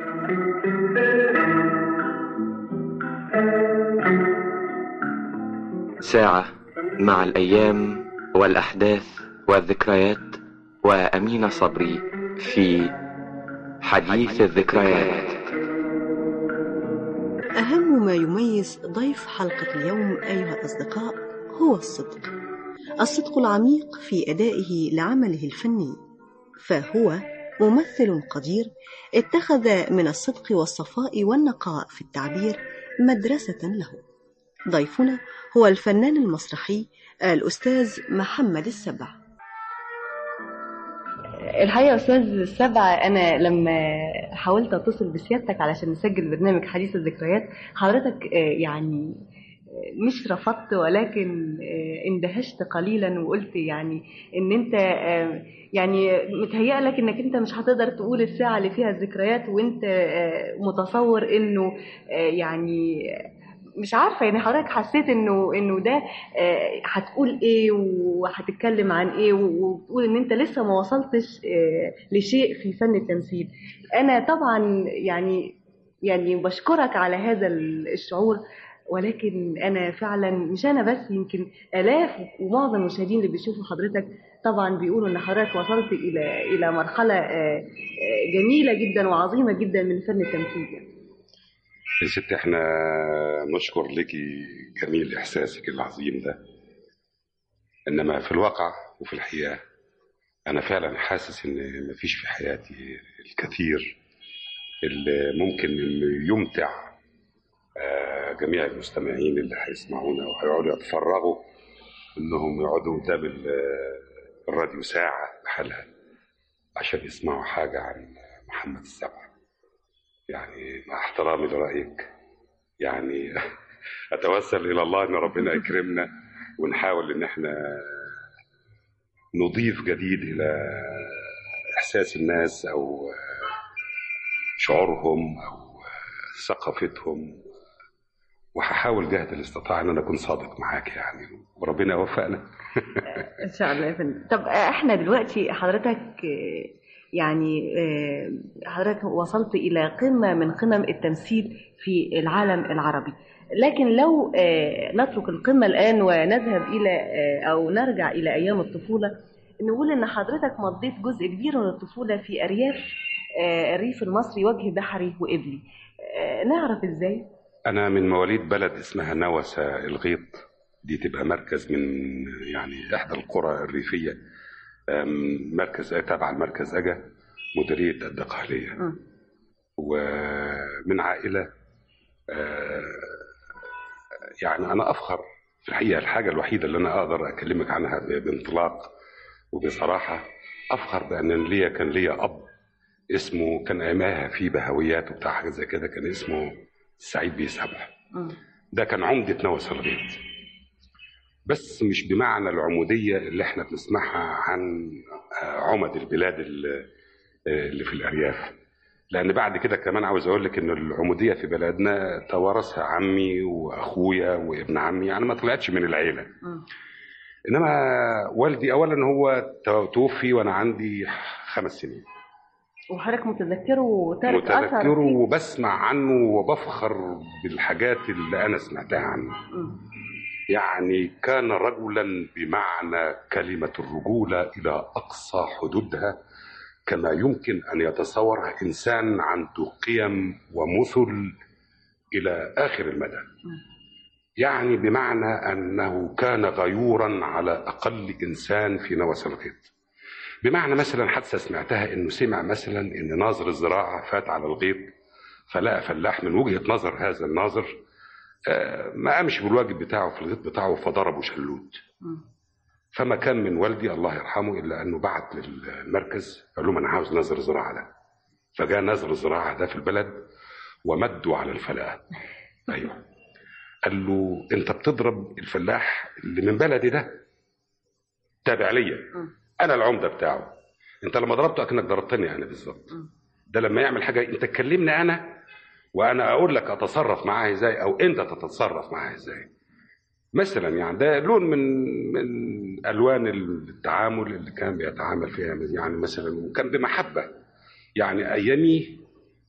ساعة مع الأيام والأحداث والذكريات وأمين صبري في حديث الذكريات. أهم ما يميز ضيف حلقة اليوم أيها الأصدقاء هو الصدق. الصدق العميق في أدائه لعمله الفني، فهو ممثل قدير اتخذ من الصدق والصفاء والنقاء في التعبير مدرسة له. ضيفنا هو الفنان المسرحي الأستاذ محمد السبع. الحقيقة أستاذ السبع، أنا لما حاولت أتصل بسيادتك علشان نسجل برنامج حديث الذكريات، حضرتك يعني مش رفضت، ولكن اندهشت قليلا وقلت يعني ان انت يعني متهيألك انك انت مش هتقدر تقول الساعة اللي فيها الذكريات، وانت متصور انه يعني مش عارفة، يعني حضرتك حسيت انه ده هتقول ايه وهتتكلم عن ايه، وتقول ان انت لسه ما وصلتش لشيء في فن التمثيل. انا طبعا يعني بشكرك على هذا الشعور، ولكن انا فعلا مش انا بس، يمكن الاف ومعظم المشاهدين اللي بيشوفوا حضرتك طبعا بيقولوا ان حضرتك وصلت الى مرحله جميله جدا وعظيمه جدا من فن التمثيل. يا ست، احنا نشكر لكي جميل احساسك العظيم ده، انما في الواقع وفي الحقيقه انا فعلا حاسس ان مفيش في حياتي الكثير اللي ممكن انه يمتع جميع المستمعين اللي هيسمعونا وهيقعدوا يتفرغوا انهم يقعدوا قدام الراديو ساعة بحالها عشان يسمعوا حاجة عن محمد السبع. يعني مع احترامي لرأيك، يعني اتوسل الى الله ان ربنا يكرمنا ونحاول ان احنا نضيف جديد الى احساس الناس او شعورهم او ثقافتهم، وهحاول جهد الاستطاعة ان انا اكون صادق معاك يعني، وربنا يوفقنا. ان شاء الله يا فندم. طب احنا دلوقتي حضرتك يعني حضرتك وصلت الى قمة من قمم التمثيل في العالم العربي، لكن لو نترك القمة الآن ونذهب إلى أو نرجع إلى أيام الطفولة، نقول إن حضرتك مضيت جزء كبير من الطفولة في أرياف الريف المصري، وجه بحري وإبلي. نعرف إزاي؟ أنا من مواليد بلد اسمها نوسة الغيط، دي تبقى مركز من يعني إحدى القرى الريفية، مركز تابع المركز أجا، مديرية الدقهلية. ومن عائلة يعني أنا أفخر في الحقيقة. الحاجة الوحيدة اللي أنا أقدر أكلمك عنها بانطلاق وبصراحة، أفخر بأن كان ليا أب اسمه، كان أيامها في بهويات وبتاع حاجة زي كده، كان اسمه سعيد بيه سبع. ده كان عمدة نوس الغيط، بس مش بمعنى العمودية اللي احنا بنسمعها عن عمد البلاد اللي في الأرياف، لأن بعد كده كمان عاوز أقول لك إن العمودية في بلدنا توارثها عمي وأخويا وابن عمي، يعني ما طلعتش من العيلة. إنما والدي أولا هو توفي وأنا عندي 5 سنين، وحضرتك متذكره وتارك أثر؟ متذكره وبسمع عنه وبفخر بالحاجات اللي أنا سمعتها عنه. يعني كان رجلا بمعنى كلمة الرجولة إلى أقصى حدودها، كما يمكن أن يتصورها إنسان عنده قيم ومثل إلى آخر المدى. يعني بمعنى أنه كان غيورا على أقل إنسان في نوس الغيط. بمعنى مثلا حادثة سمعتها إنه سمع مثلا إن ناظر الزراعة فات على الغيط، فلقى فلاح من وجهة نظر هذا الناظر ما قامش بالواجب بتاعه في الغيط بتاعه فضربه شلوت. فما كان من والدي الله يرحمه إلا أنه بعت للمركز قال لهم أنا عاوز ناظر الزراعة ده. فجاء ناظر الزراعة ده في البلد ومدوا على الفلاح. أيوه، قال له أنت بتضرب الفلاح اللي من بلدي ده، تابع ليا، أنا العمدة بتاعه. أنت لما ضربته أكنك ضربتني أنا بالظبط. ده لما يعمل حاجة أنت تكلمني أنا وأنا أقول لك أتصرف معاه إزاي أو أنت تتصرف معاه إزاي. مثلا يعني ده لون من ألوان التعامل اللي كان بيتعامل فيها، يعني مثلا وكان بمحبة. يعني أيامي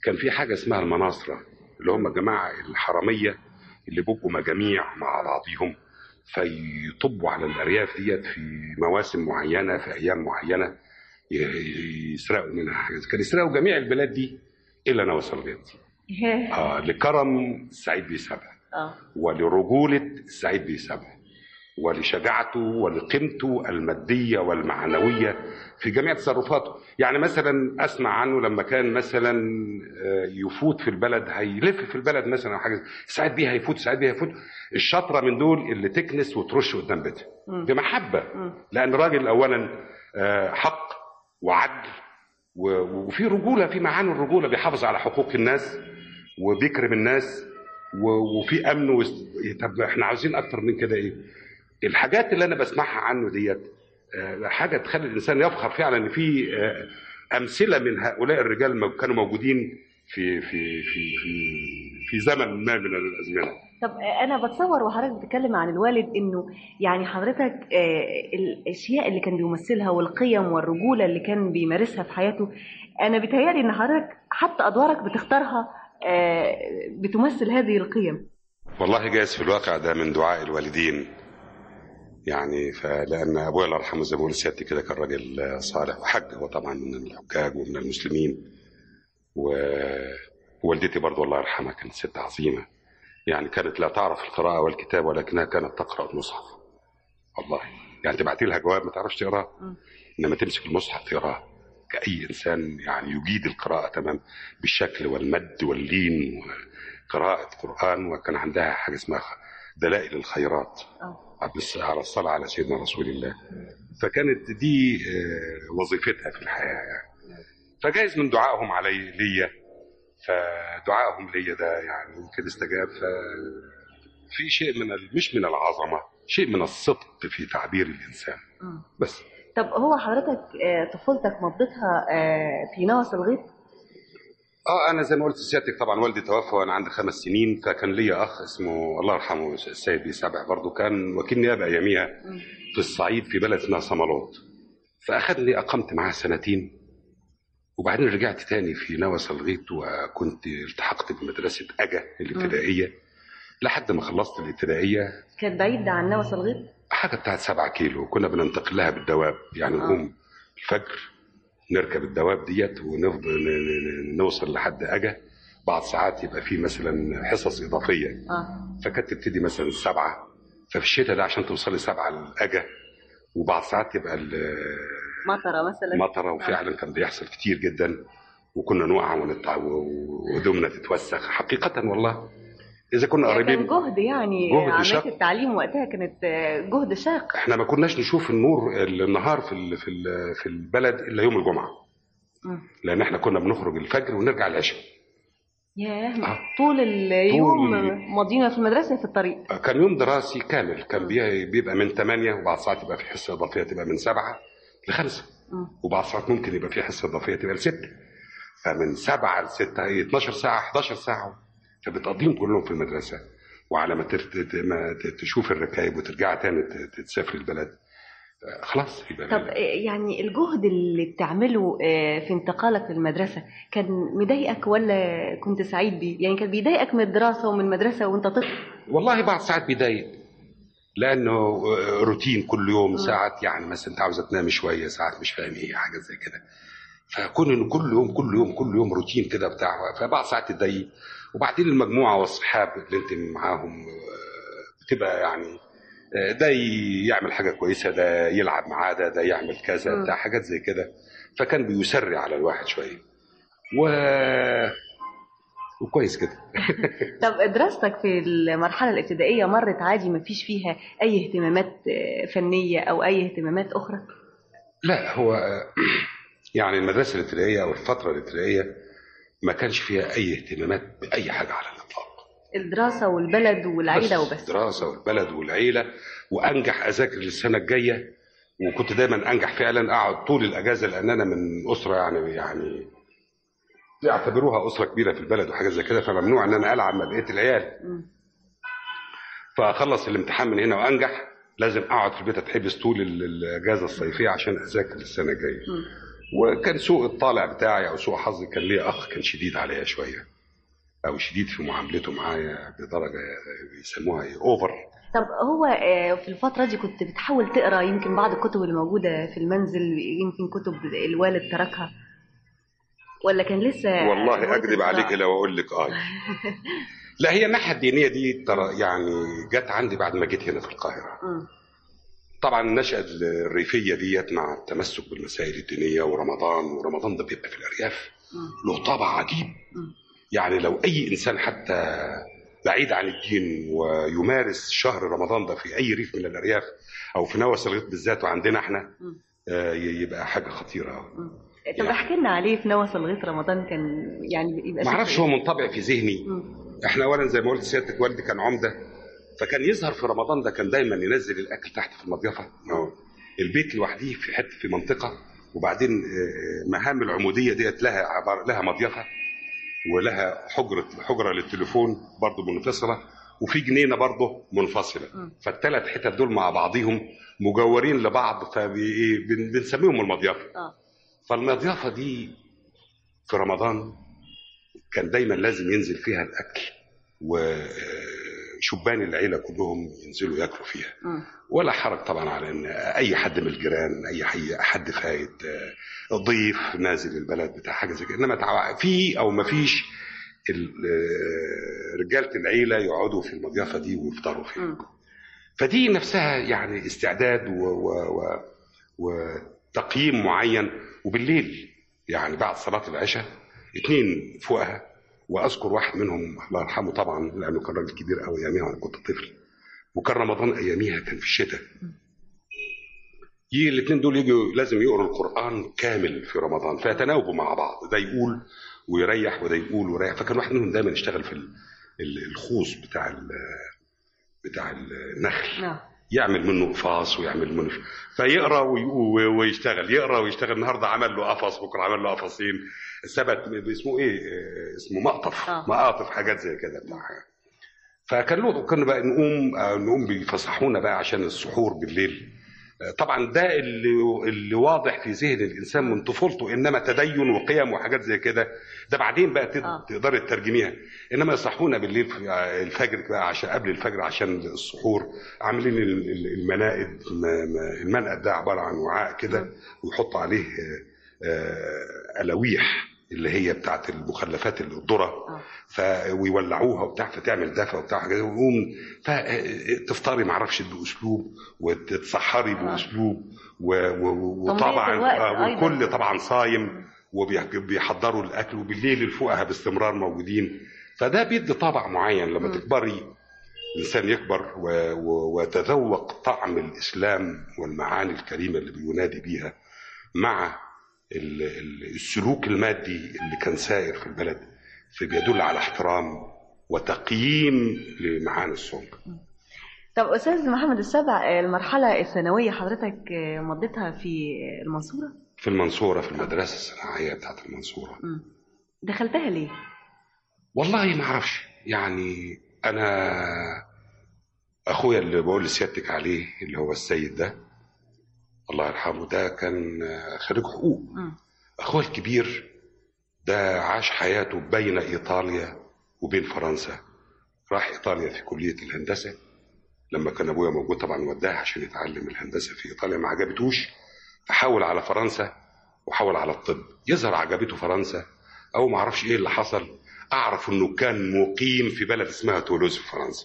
كان في حاجه اسمها المناصره، اللي هم جماعه الحراميه اللي بيبقوا مجاميع مع بعضهم، فيطبوا على الارياف ديت في مواسم معينه في ايام معينه يسرقوا منها حاجه. كانوا يسرقوا جميع البلاد دي الا نوى الغيط. لكرم السعيد بيه سبع، ولرجوله السعيد بيه سبع، ولشجاعته ولقيمته الماديه والمعنويه في جميع تصرفاته. يعني مثلا اسمع عنه لما كان مثلا يفوت في البلد، هيلف في البلد مثلا حاجه، سعيد بيه هيفوت، سعيد بيه هيفوت، الشاطره من دول اللي تكنس وترش قدام بيتها بمحبه، لان راجل اولا حق وعدل وفي رجوله، في معاني الرجوله، بيحافظ على حقوق الناس وبيكرم الناس وفي امن طب احنا عاوزين اكتر من كده ايه؟ الحاجات اللي انا بسمعها عنه ديت حاجه تخلي الانسان يفخر فعلا ان في امثله من هؤلاء الرجال كانوا موجودين في زمن ما من الازمنه. طب انا بتصور وحضرتك بتتكلم عن الوالد انه يعني حضرتك الاشياء اللي كان بيمثلها والقيم والرجوله اللي كان بيمارسها في حياته، انا بيتهيألي ان حضرتك حتى ادوارك بتختارها بتمثل هذه القيم. والله جايز في الواقع ده من دعاء الوالدين يعني، فلان ابويا الله يرحمه زي ما بقول سيادتي كده كان راجل صالح وحج، هو طبعا من الحجاج ومن المسلمين، ووالدتي برضو الله يرحمها كانت ست عظيمه، يعني كانت لا تعرف القراءه والكتاب ولكنها كانت تقرا المصحف. والله يعني تبعتي لها جواب ما تعرفش تقراه، انما تمسك المصحف تقراه كأي إنسان يعني يجيد القراءة تمام بالشكل والمد واللين وقراءة قرآن. وكان عندها حاجة اسمها دلائل الخيرات على الصلاة على سيدنا رسول الله، فكانت دي وظيفتها في الحياة يعني. فجايز من دعائهم علي ليا، فدعائهم ليا ده يعني يمكن استجاب، في شيء من مش من العظمة، شيء من الصدق في تعبير الإنسان بس. طب هو حضرتك طفولتك مضيتها في نوى الغيط؟ انا زي ما قلت لسيادتك طبعا والدي توفى وانا عندي 5 سنين، فكان ليا اخ اسمه الله يرحمه السيد بيه سبع، برضه كان وكيل نيابه اياميها في الصعيد في بلد اسمها صمالوط، فاخذني اقمت معاه 2 سنين، وبعدين رجعت تاني في نوى الغيط، وكنت التحقت بمدرسه اجا الابتدائيه لحد ما خلصت الابتدائيه. كانت بعيده عن نوى الغيط؟ حاجه بتاعت 7 كيلو، كنا بننتقل لها بالدواب، يعني نقوم الفجر نركب الدواب ديت ونفضل نوصل لحد اجا، بعض ساعات يبقى فيه مثلا حصص اضافيه فكانت تبتدي مثلا 7، ففي الشتاء ده عشان توصلي 7 لاجا، وبعض ساعات يبقى مطره مثلا، مطره، وفعلا كان بيحصل كتير جدا، وكنا نقع وهدومنا تتوسخ حقيقه. والله اذا كنا قريبين كان جهد يعني، عمليه التعليم وقتها كانت جهد شاق. احنا ما كناش نشوف النهار في البلد الا يوم الجمعه، لان احنا كنا بنخرج الفجر ونرجع العشاء. ياه طول اليوم ماضينا في المدرسه في الطريق. كان يوم دراسي كامل، كان بيبقى من 8، وبعض ساعات يبقى في حصه اضافيه تبقى من 7 ل5، وبعض ساعات ممكن يبقى في حصه اضافيه تبقى ل6، فمن 7 ل6 هي 12 ساعه 11 ساعه، فبتقضيهم كلهم في المدرسه، وعلى ما تشوف الركايب وترجع تاني تسافر البلد خلاص يبقى. طب يعني الجهد اللي بتعمله في انتقالك للمدرسه كان مضايقك ولا كنت سعيد بيه؟ يعني كان بيضايقك من الدراسه ومن المدرسه وانت طفل؟ والله بعض ساعات بيضايق، لانه روتين كل يوم، ساعات يعني مثلا انت عاوزه تنام شويه، ساعات مش فاهم ايه حاجه زي كده، فكون كل يوم روتين كده بتاع، فبعض ساعات تضايق. وبعدين المجموعه والصحاب اللي انت معاهم بتبقى يعني ده يعمل حاجه كويسه، ده يلعب معاه، ده يعمل كذا بتاع حاجات زي كده، فكان بيسرع على الواحد شويه وكويس كده. طب دراستك في المرحله الابتدائيه مرت عادي ما فيش فيها اي اهتمامات فنيه او اي اهتمامات اخرى؟ لا، هو يعني المدرسه الابتدائيه او الفتره الابتدائيه ما كانش فيها اي اهتمامات باي حاجه على الاطلاق، الدراسه والبلد والعيله وبس. الدراسه والبلد والعيله، وانجح اذاكر للسنه الجايه، وكنت دايما انجح فعلا، اقعد طول الاجازه، لان انا من اسره يعني يعتبروها اسره كبيره في البلد وحاجات زي كده، فممنوع ان انا العب مع بقيه العيال. فاخلص الامتحان من هنا وانجح، لازم اقعد في البيت اتحبس طول الاجازه الصيفيه عشان اذاكر للسنه الجايه. وكان سوء الطالع بتاعي او سوء حظي كان لي اخ كان شديد عليا شويه، او شديد في معاملته معايا بدرجه بيسموها اوفر. طب هو في الفترة دي كنت بتحاول تقرأ يمكن بعض الكتب اللي موجودة في المنزل، يمكن كتب الوالد تركها، ولا كان لسه؟ والله اكذب عليك لو اقول لك لا، هي الناحيه الدينيه دي ترى يعني جت عندي بعد ما جيت هنا في القاهره. طبعا النشأة الريفيه ديت مع التمسك بالمسائل الدينيه، ورمضان ده بيبقى في الارياف له طابع عجيب. يعني لو اي انسان حتى بعيد عن الدين ويمارس شهر رمضان ده في اي ريف من الارياف او في نوى الغيط بالذات وعندنا احنا يبقى حاجه خطيره. طب احكي لنا عليه في نوى الغيط رمضان، كان يعني يبقى ما اعرفش، هو منطبع في ذهني. احنا اولا زي ما قلت سيادتك والدي كان عمده، فكان يظهر في رمضان ده كان دايما ينزل الاكل تحت في المضيفه. البيت لوحده في حته في منطقه، وبعدين مهام العموديه ديت لها مضيفه ولها حجره للتليفون برضه منفصله، وفي جنينه برضه منفصله. فالثلاث حتت دول مع بعضهم مجورين لبعض، فبنسميهم المضيفه. فالمضيفه دي في رمضان كان دايما لازم ينزل فيها الاكل، وشبان العيله كلهم ينزلوا ياكلوا فيها. ولا حرج طبعا على ان اي حد من الجيران، اي حد فايت ضيف نازل البلد بتاع حاجه زي كده، انما في او ما فيش رجاله العيله يقعدوا في المضيافه دي ويفطروا فيها. فدي نفسها يعني استعداد وتقييم معين. وبالليل يعني بعد صلاه العشاء 2 فوقها، واذكر واحد منهم الله يرحمه طبعا لانه كان راجل كبير قوي اياميها وانا كنت طفل، وكان رمضان اياميها كان في الشتاء. يجي الاثنين دول يجوا لازم يقروا القران كامل في رمضان، فيتناوبوا مع بعض، ده يقول ويريح وده يقول ويريح. فكان واحد منهم دايما يشتغل في الخوص بتاع النخل، يعمل منه قفاص ويعمل منه، فيقرا ويشتغل، يقرا ويشتغل. النهارده عمل له قفص، بكره عمل له قفصين، ثبت اسمه ايه، اسمه مقاطف حاجات زي كده بتاع حاجة. فكان بقى نقوم بيفصحونا بقى عشان السحور بالليل. طبعا ده اللي واضح في ذهن الانسان من طفولته، انما تدين وقيم وحاجات زي كده ده بعدين بقى تقدر تترجميها. انما يصحونا بالليل في الفجر بقى عشان قبل الفجر عشان السحور، عاملين المنائد. المنقد ده عباره عن وعاء كده ويحط عليه ألاويح اللي هي بتاعت المخلفات الذره، ويولعوها وبتاع فتعمل دفا وبتاع حاجات، ويقوم تفطري ما اعرفش باسلوب وتتسحري باسلوب، وطبعا والكل طبعا صايم وبيحضروا الاكل، وبالليل الفقهاء باستمرار موجودين. فده بيدي طابع معين. لما تكبري الانسان يكبر وتذوق طعم الاسلام والمعاني الكريمه اللي بينادي بيها مع السلوك المادي اللي كان سائر في البلد، فبيدل على احترام وتقييم لمعاني الصوم. طب أستاذ محمد السبع، المرحلة الثانوية حضرتك مضيتها في المنصورة؟ في المنصورة، في المدرسة الصناعية بتاعت المنصورة. دخلتها ليه؟ والله ما اعرفش. يعني أنا أخويا اللي بقول لسيادتك عليه اللي هو السيد ده الله يرحمه، ده كان خريج حقوق. أخويا الكبير ده عاش حياته بين إيطاليا وبين فرنسا. راح إيطاليا في كلية الهندسة، لما كان أبويا موجود طبعا وداه عشان يتعلم الهندسة في إيطاليا، ما عجبتوش فحول على فرنسا وحول على الطب. يظهر عجبته فرنسا أو ما أعرفش إيه اللي حصل. أعرف إنه كان مقيم في بلد اسمها تولوز في فرنسا.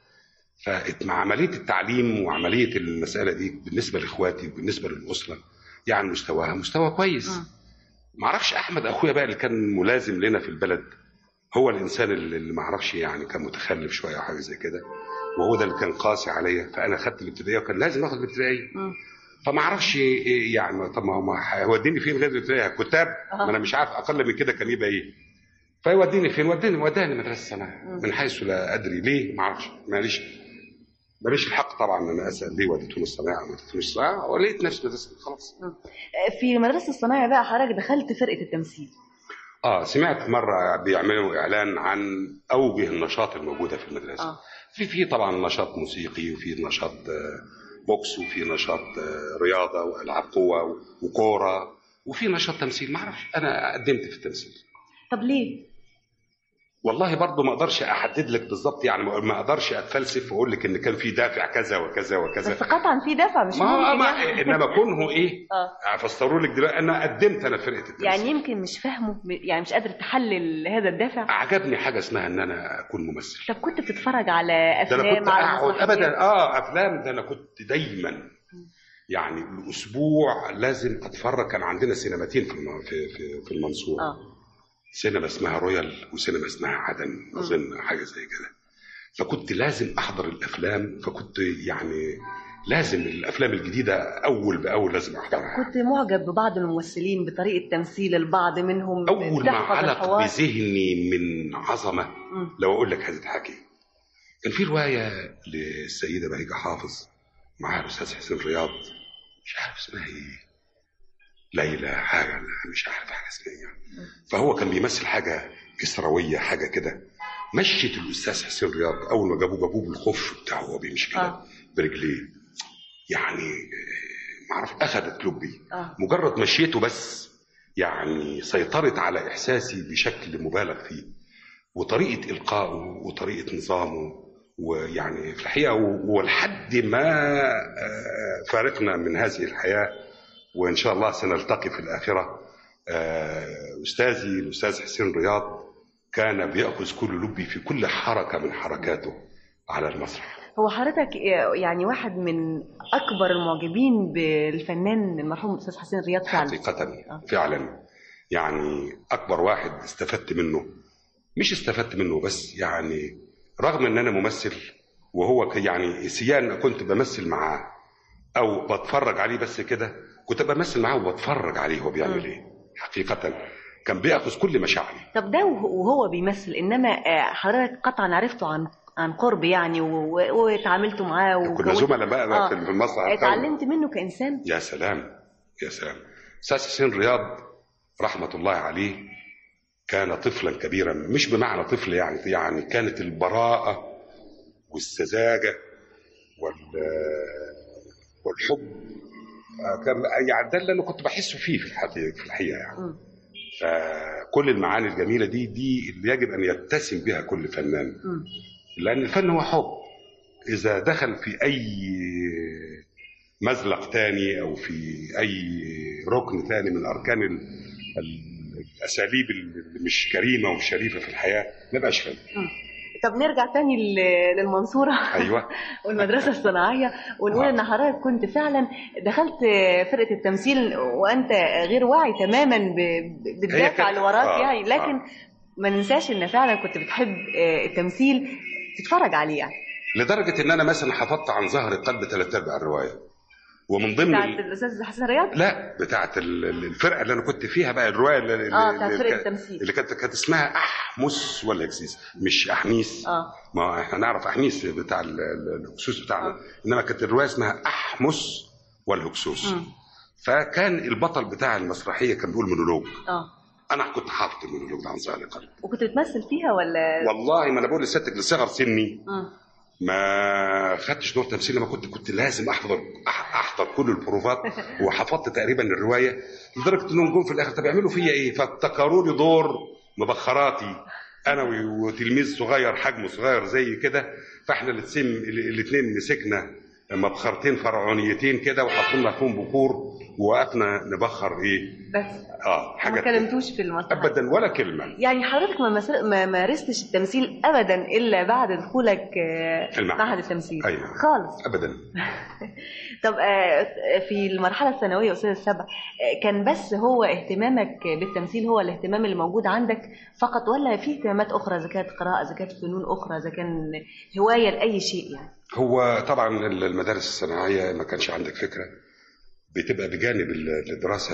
فمع عملية التعليم وعملية المسألة دي بالنسبة لإخواتي وبالنسبة للأسرة يعني مستواها مستوى كويس. ما اعرفش احمد اخويا بقى اللي كان ملازم لنا في البلد هو الانسان اللي ما اعرفش يعني كان متخلف شويه او حاجه زي كده، وهو ده اللي كان قاسي عليا. فانا خدت الابتدائيه وكان لازم اخد الابتدائيه. فما اعرفش إيه يعني. طب ما هو هيوديني فين غير الابتدائيه؟ كتاب، ما انا مش عارف اقل من كده كان يبقى ايه. فيوديني فين؟ وداني مدرسه صناعه من حيث لا ادري ليه، ما اعرفش. ماليش الحق طبعا ان انا اسال ليه وديتوني الصناعه ما وديتونيش الصناعه، ولقيت نفسي مدرسه خلاص. في مدرسه الصناعه بقى حضرتك دخلت فرقه التمثيل. سمعت مره بيعملوا اعلان عن اوجه النشاط الموجوده في المدرسه. في طبعا نشاط موسيقي، وفي نشاط بوكس، وفي نشاط رياضه والعاب قوه وكوره وفي نشاط تمثيل. ما اعرفش، انا قدمت في التمثيل. طب ليه؟ والله برضه ما اقدرش احدد لك بالظبط، يعني ما اقدرش اتفلسف واقول لك ان كان في دافع كذا وكذا وكذا. بس قطعا في دافع، مش ما ممكن يعني. انما كونه ايه افسروا لك دلوقتي. انا قدمت انا فرقه التمثيل، يعني يمكن مش فاهمه، يعني مش قادر تحلل هذا الدافع. عجبني حاجه اسمها ان انا اكون ممثل. طب كنت بتتفرج على افلام؟ ده انا كنت اقعد ابدا افلام. ده انا كنت دايما يعني الاسبوع لازم اتفرج. كان عندنا سينماتين في المنصوره. سينما اسمها رويال وسينما اسمها عدن اظن، حاجه زي كده. فكنت لازم احضر الافلام، فكنت يعني لازم الافلام الجديده اول باول لازم احضرها. كنت معجب ببعض الممثلين بطريقه تمثيل البعض منهم. اول ما علق بذهني من عظمه لو اقول لك هتضحكي. كان في روايه للسيده بهيجه حافظ معها الاستاذ حسين رياض، مش عارف اسمها ايه، ليلى حاجه، مش عارف حاجه اسمها يعني. فهو كان بيمثل حاجه كسرويه حاجه كده. مشيت الاستاذ حسين رياض اول ما جابوه بالخف بتاعه وهو بيمشي كده برجليه، يعني ما اعرف اخذت لبي. مجرد مشيته بس يعني سيطرت على احساسي بشكل مبالغ فيه، وطريقه القائه وطريقه نظامه، ويعني في الحقيقه ولحد ما فارقنا من هذه الحياه وان شاء الله سنلتقي في الاخره. استاذي الاستاذ حسين رياض كان بيأخذ كل لبي في كل حركة من حركاته على المسرح. هو حضرتك يعني واحد من أكبر المعجبين بالفنان المرحوم الأستاذ حسين رياض فعلا. حقيقة فعلا يعني أكبر واحد استفدت منه. مش استفدت منه بس، يعني رغم أن أنا ممثل وهو يعني سيان كنت بمثل معاه أو بتفرج عليه بس كده، كنت بمثل معاه وبتفرج عليه هو بيعمل إيه. حقيقة كان بيأخذ كل مشاعري. طب ده وهو بيمثل، انما حضرتك قطعا عرفته عن قرب يعني وتعاملتوا معاه كنا زملاء بقى في المسرح. اتعلمت منه كإنسان. يا سلام يا سلام. أستاذ حسين رياض رحمة الله عليه كان طفلا كبيرا، مش بمعنى طفل يعني كانت البراءة والسذاجة والحب كان يعني ده اللي انا كنت بحسه فيه في الحقيقة يعني. فكل المعاني الجميلة دي اللي يجب أن يتسم بها كل فنان، لأن الفن هو حب. إذا دخل في أي مزلق تاني أو في أي ركن تاني من أركان الأساليب اللي مش كريمة وشريفة في الحياة ما بقاش فن. طب نرجع تاني للمنصورة. أيوة. والمدرسة الصناعية، ونقول إن حضرتك كنت فعلا دخلت فرقة التمثيل وأنت غير واعي تماما بالدافع اللي وراك يعني، لكن ما ننساش إن فعلا كنت بتحب التمثيل تتفرج عليه يعني. لدرجة إن أنا مثلا حفظت عن ظهر قلب 3/4 الرواية، ومن ضمن بتاعت الأستاذ حسين رياض؟ لا، بتاعت الفرقة اللي أنا كنت فيها بقى، الرواية بتاعت فرقة التمثيل اللي كانت اسمها أحمس ولا إكسيس، مش أحميس. ما إحنا نعرف أحميس بتاع الهكسوس بتاعنا، إنما كانت الرواية اسمها أحمس والهكسوس. فكان البطل بتاع المسرحية كان بيقول مونولوج. أنا كنت حافظ المونولوج ده عن ظهر قلب. وكنت بتمثل فيها ولا؟ والله ما أنا بقول لستك لصغر سني ما خدتش دور تمثيل، لما كنت لازم احضر كل البروفات وحفظت تقريبا الروايه، لدرجه انهم جم في الاخر طب يعملوا فيا ايه، فافتكروا لي دور مبخراتي انا وتلميذ صغير حجمه صغير زي كده. فاحنا الاثنين مسكنا مبخرتين فرعونيتين كده وحطينا فيهم بخور ووقفنا نبخر ايه بس. حاجه ما كلمتوش في المسرح ابدا ولا كلمه. يعني حضرتك ما مارستش التمثيل ابدا الا بعد دخولك معهد التمثيل؟ أيوة. خالص ابدا. طب في المرحله الثانويه استاذ السبع كان بس هو اهتمامك بالتمثيل هو الاهتمام اللي موجود عندك فقط، ولا في اهتمامات اخرى اذا كانت قراءه اذا كانت فنون اخرى اذا كان هوايه لاي شيء يعني؟ هو طبعا المدارس الصناعيه ما كانش عندك فكره، بتبقى بجانب الدراسه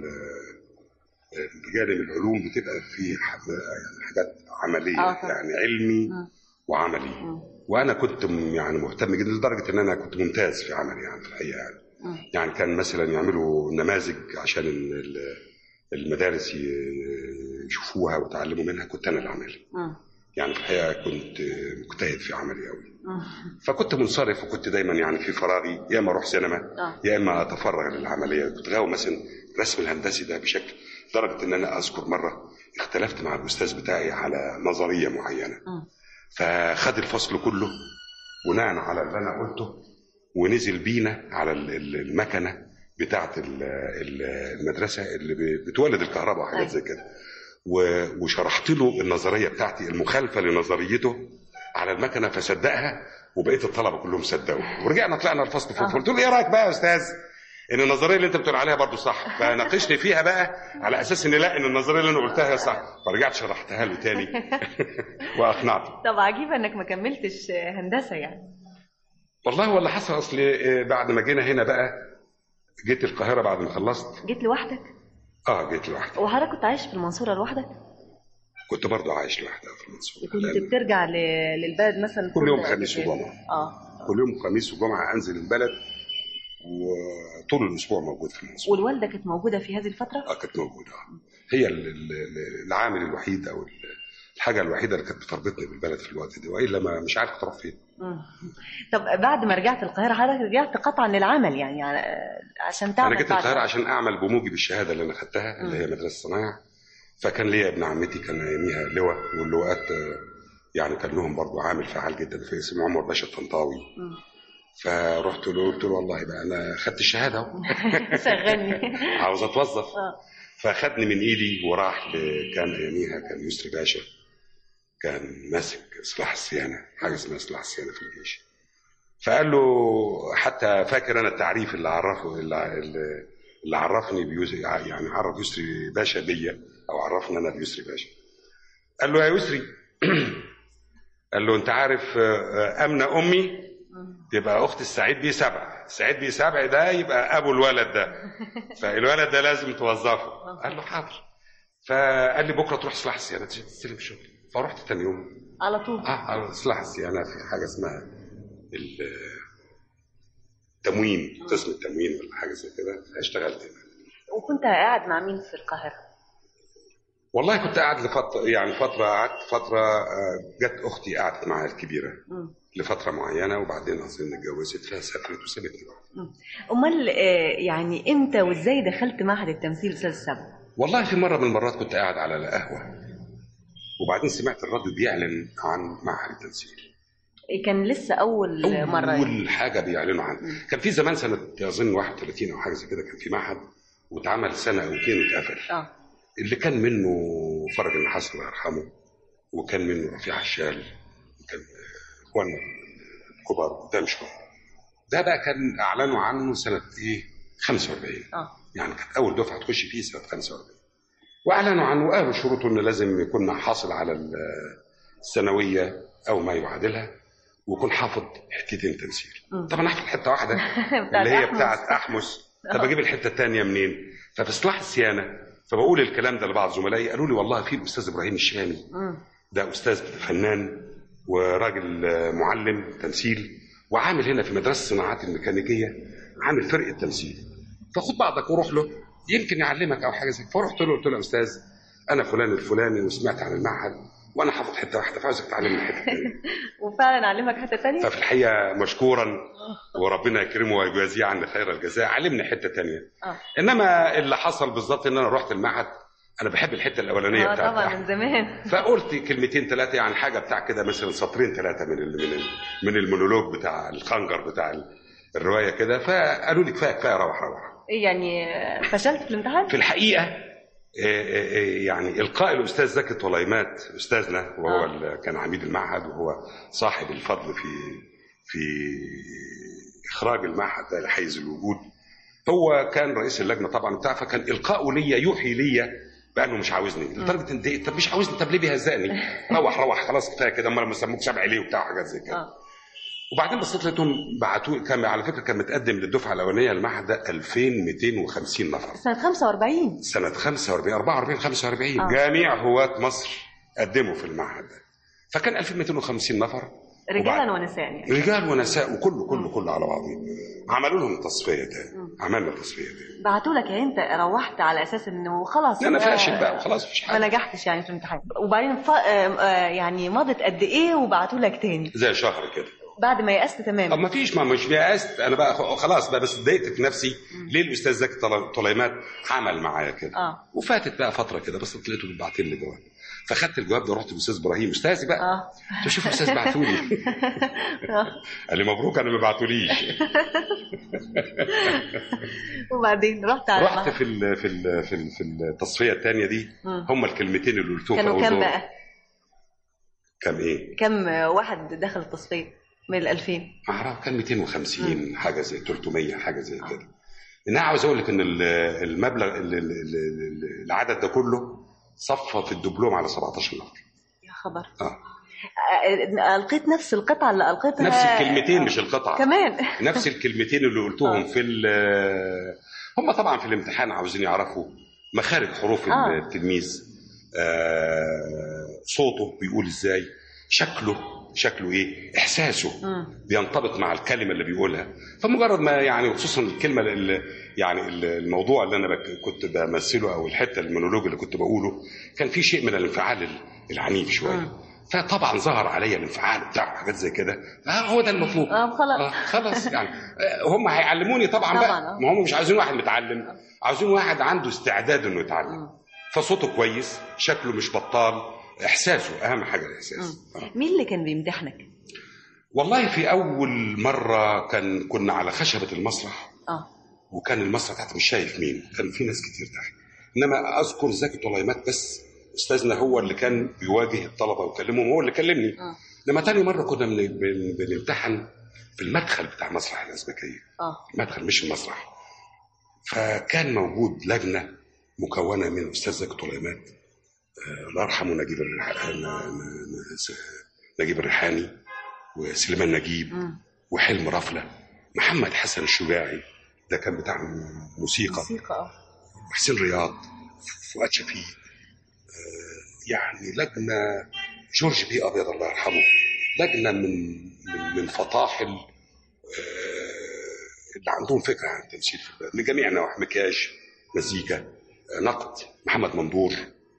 بجانب العلوم بتبقى في حاجات عمليه يعني علمي وعملي. وانا كنت يعني مهتم جدا لدرجه ان انا كنت ممتاز في عملي يعني في الحقيقه يعني كان مثلا يعملوا نماذج عشان المدارس يشوفوها ويتعلموا منها، كنت انا اللي عاملها يعني في الحقيقه كنت مجتهد في عملي قوي. فكنت منصرف وكنت دايما يعني في فراغي يا اما اروح سينما يا اما اتفرغ للعمليه. كنت غاوي مثلا الرسم الهندسي ده بشكل درجه ان انا اذكر مره اختلفت مع الاستاذ بتاعي على نظريه معينه، فخد الفصل كله بناء على اللي انا قلته ونزل بينا على المكنه بتاعه المدرسه اللي بتولد الكهرباء وحاجات زي كده، وشرحت له النظريه بتاعتي المخالفه لنظريته على المكنه فصدقها، وبقيه الطلبه كلهم صدقوا، ورجعنا طلعنا الفصل فوق. قلت له ايه رايك بقى يا استاذ ان النظريه اللي انت بتقول عليها برضو صح؟ فناقشني فيها بقى على اساس ان لا، ان النظريه اللي انا قلتها صح، فرجعت شرحتها له تاني واقنعته. طب عجيبه انك ما كملتش هندسه يعني. والله هو اللي حصل اصل بعد ما جينا هنا بقى جيت القاهره بعد ما خلصت. جيت لوحدك؟ جيت لوحدي. وحضرتك كنت عايش في المنصوره لوحدك؟ كنت برضو عايش لوحدي في المنصوره. كنت بترجع للبلد مثلا كل يوم خميس وجمعه؟ كل يوم خميس وجمعه انزل البلد، وطول الاسبوع موجود في المنصوره. والوالده كانت موجوده في هذه الفتره؟ كانت موجوده. هي العامل الوحيد او الحاجه الوحيده اللي كانت بتربطني بالبلد في الوقت ده، والا ما مش عارف تروح فين. طب بعد ما رجعت القاهره حضرتك رجعت قطعا للعمل يعني عشان تعمل؟ انا جيت القاهره عشان اعمل بموجب الشهاده اللي انا خدتها اللي هي مدرسه صنايع. فكان ليا ابن عمتي كان اياميها لواء، واللواءات يعني كان لهم برضو عامل فعال جدا في اسمه عمر باشا الطنطاوي. فرحت له قلت له والله بقى انا خدت الشهاده اهو شغلني عاوز اتوظف. فاخدني من ايدي وراح كان اياميها كان يسري باشا كان ماسك سلاح الصيانه، حاجه اسمها سلاح الصيانه في الجيش. فقال له حتى فاكر انا التعريف اللي عرفه اللي عرفني يعني عرف يسري باشا بيا او عرفني انا بيسري باشا. قال له يا يسري قال له انت عارف امنه امي تبقى اخت السعيد بيه سبع، السعيد بيه سبع ده يبقى ابو الولد ده، فالولد ده لازم توظفه. قال له حاضر. فقال لي بكره تروح سلاح الصيانه تستلم الشغل. فرحت تاني يوم على طول على سلاح الصيانه في حاجه اسمها التموين، قسم التموين ولا حاجه زي كده. اشتغلت هنا. وكنت قاعد مع مين في القاهره؟ والله كنت قاعد لفتره، يعني قعدت فتره جت اختي قعدت معايا الكبيره لفتره معينه، وبعدين اظن اتجوزت فسافرت وسابتني بقى. امال يعني امتى وازاي دخلت معهد التمثيل استاذ سبع؟ والله في مره من المرات كنت قاعد على القهوه وبعدين سمعت الراديو بيعلن عن معهد التمثيل. كان لسه اول مره اول حاجه بيعلنوا عنها. كان في زمان سنه اظن 31 او حاجه زي كده كان في معهد واتعمل سنه او اتنين واتقفل. اللي كان منه فرج النحاس الله يرحمه، وكان منه رفيع عشال، وكان اخواننا الكبار قدام شويه. ده بقى كان اعلنوا عنه سنه 45. يعني كانت اول دفعه تخش فيه سنه 45. واعلنوا عنه وقالوا شروطه انه لازم يكون حاصل على الثانويه او ما يعادلها، ويكون حافظ حتتين تمثيل. طبعا احفظ حته واحده اللي هي بتاعه احمس. طب اجيب الحته الثانيه منين؟ ففي اصلاح الصيانه فبقول الكلام ده لبعض زملائي، قالوا لي والله في الاستاذ ابراهيم الشامي ده استاذ فنان وراجل معلم تمثيل وعامل هنا في مدرسه الصناعات الميكانيكيه عامل فرقه تمثيل، فخد بعضك وروح له يمكن يعلمك او حاجه زي كده. فرحت له قلت له يا استاذ انا فلان الفلاني وسمعت عن المعهد وانا حافظ حته واحده فعاوزك تعلمني حته ثانيه. وفعلا علمك حته ثانيه؟ ففي الحقيقه مشكورا وربنا يكرمه ويجازيه عنا خير الجزاء علمني حته ثانيه. انما اللي حصل بالظبط ان انا رحت المعهد انا بحب الحته الاولانيه بتاعتها طبعا من زمان. فقلت كلمتين ثلاثه يعني حاجه بتاع كده مثلا سطرين ثلاثه من المونولوج بتاع الخنجر بتاع الروايه كده، فقالوا لي كفايه روح. يعني فشلت في الامتحان؟ في الحقيقه يعني القاء الاستاذ زكي طليمات استاذنا وهو اللي كان عميد المعهد وهو صاحب الفضل في اخراج المعهد ده لحيز الوجود، هو كان رئيس اللجنه طبعا بتاعه، فكان القاؤه ليا يوحي ليا بانه مش عاوزني لدرجه ان طب مش عاوزني، طب ليه بيهزقني؟ روح خلاص كفايه كده، امال لما سموك سبع ليه وبتاع حاجات زي كده. وبعدين بصيت لقيتهم بعتوا كان على فكره كان متقدم للدفعه الاولانيه المعهد ده 2250 نفر سنه 45 سنه 45 44 45 جميع هواة مصر قدموا في المعهد ده، فكان 2250 نفر رجالا ونساء يعني. رجال ونساء وكله على بعضه. عملوا لهم تصفيه تاني، عملنا تصفيه تاني. بعتوا لك يعني انت روحت على اساس انه خلاص انا فاشل بقى وخلاص مفيش حاجه، ما نجحتش يعني في الامتحان. وبعدين يعني مضت قد ايه وبعتوا لك تاني؟ زي شهر كده. بعد ما يأست تماما؟ ما فيش، ما مش يأست انا بقى خلاص بقى، بس اتضايقت في نفسي. ليه الاستاذ زكي طليمات عمل معايا كده؟ وفاتت بقى فتره كده، بس لقيته بيبعت لي جواب، فخدت الجواب ده ورحت للاستاذ ابراهيم استاذي بقى. شوف الاستاذ بعتولي. قال لي مبروك انا ما بعتوليش. وبعدين رحت في التصفيه الثانيه دي. هم الكلمتين اللي قلتهم كانوا كام بقى؟ كم ايه؟ كم واحد دخل التصفيه من ال2000؟ اعرف كان 250 حاجه زي 300 حاجه زي كده. انا عاوز اقول لك ان المبلغ العدد ده كله صفى في الدبلوم على 17 نفر. يا خبر. ألقيت نفس القطعة اللي ألقيتها؟ نفس الكلمتين مش القطعة كمان. نفس الكلمتين اللي قلتهم هم طبعا في الامتحان عاوزين يعرفوا مخارج حروف التلميذ، صوته بيقول ازاي، شكله ايه، احساسه بينطبق مع الكلمه اللي بيقولها. فمجرد ما يعني، خصوصا الكلمه اللي يعني الموضوع اللي انا كنت بمثله او الحته المونولوج اللي كنت بقوله، كان في شيء من الانفعال العنيف شويه. فطبعا ظهر عليا الانفعال بتاع حاجات زي كده. هو ده المطلوب. خلاص يعني هم هيعلموني طبعا بقى. ما هم مش عايزين واحد متعلم، عايزين واحد عنده استعداد انه يتعلم. فصوته كويس، شكله مش بطال، احساسه اهم حاجه الاحساس. مين اللي كان بيمتحنك؟ والله في اول مره كنا على خشبه المسرح. وكان المسرح تحت مش شايف مين، كان في ناس كتير تحت. انما اذكر زكي طليمات بس استاذنا هو اللي كان بيواجه الطلبه ويكلمهم، هو اللي كلمني. لما تاني مره كنا بنمتحن في المدخل بتاع مسرح الازبكيه. المدخل مش المسرح. فكان موجود لجنه مكونه من استاذ زكي طليمات، الله يرحمه، نجيب الريحاني، وسليمان نجيب، وحلم رفله، محمد حسن الشجاعي ده كان بتاع موسيقى، وحسين رياض، فؤاد شفيق، يعني لجنه، جورج بي ابيض الله يرحمه، لجنه من فطاحل اللي عندهم فكره عن التمثيل في البلد من جميع النواحي، مكياج، مزيكا، نقد، محمد منظور.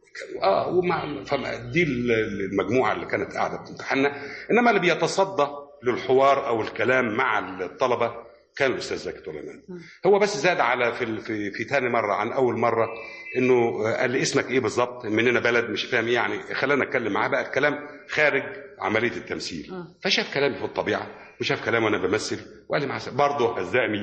دي المجموعه اللي كانت قاعده بتمتحننا. انما اللي بيتصدى للحوار او الكلام مع الطلبه كان الاستاذ زكي طليمات. هو بس زاد على في ثاني مره عن اول مره، انه قال لي اسمك ايه بالظبط، مننا بلد مش فاهم ايه يعني، خلانا اتكلم معاه بقى الكلام خارج عمليه التمثيل. فشاف كلامي في الطبيعه وشاف كلامي وانا بمثل وقال لي مع برضه هزقني.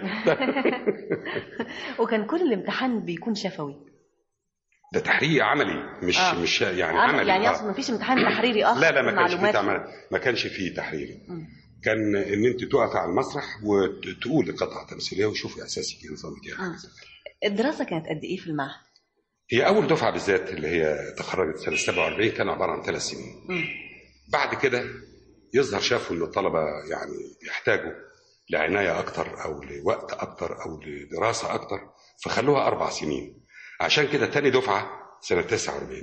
وكان كل الامتحان بيكون شفوي؟ ده تحرير عملي مش يعني عملي. يعني اصلا ما فيش امتحان تحريري اخر؟ لا ما كانش فيه تحريري. كان ان انت تقف على المسرح وتقول قطعه تمثيليه وشوفي اساسك ايه، نظامك ايه. الدراسه كانت قد ايه في المعهد؟ هي اول دفعه بالذات اللي هي تخرجت سنه 47 كان عباره عن 3 سنين. بعد كده يظهر شافوا ان الطلبه يعني يحتاجوا لعنايه اكتر او لوقت اكتر او لدراسه اكتر، فخلوها 4 سنين. عشان كده تاني دفعه سنه 49.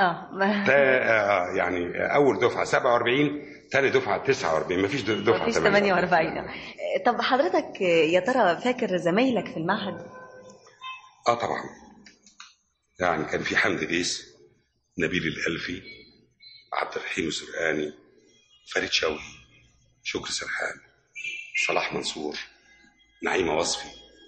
يعني اول دفعه 47، تاني دفعه 49، مفيش دفعه مفيش 48. طب حضرتك يا ترى فاكر زمايلك في المعهد؟ طبعا. يعني كان في حمد بيس، نبيل الألفي، عبد الرحيم الزرقاني، فريد شوقي، شكري سرحان، صلاح منصور، نعيمة وصفي،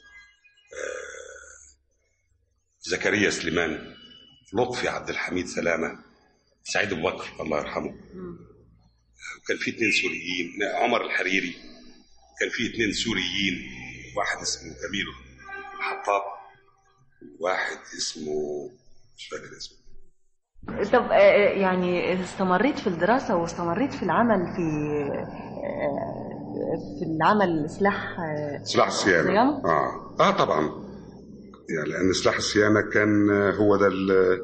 زكريا سليمان، لطفي عبد الحميد سلامة، سعيد أبو بكر الله يرحمه. وكان في 2 سوريين، عمر الحريري. كان في 2 سوريين، واحد اسمه جميل الحطاب، واحد اسمه مش فاكر اسمه. طب يعني استمريت في الدراسة واستمريت في العمل في العمل سلاح الصيانة. طبعا، يعني لأن سلاح الصيانة كان هو ده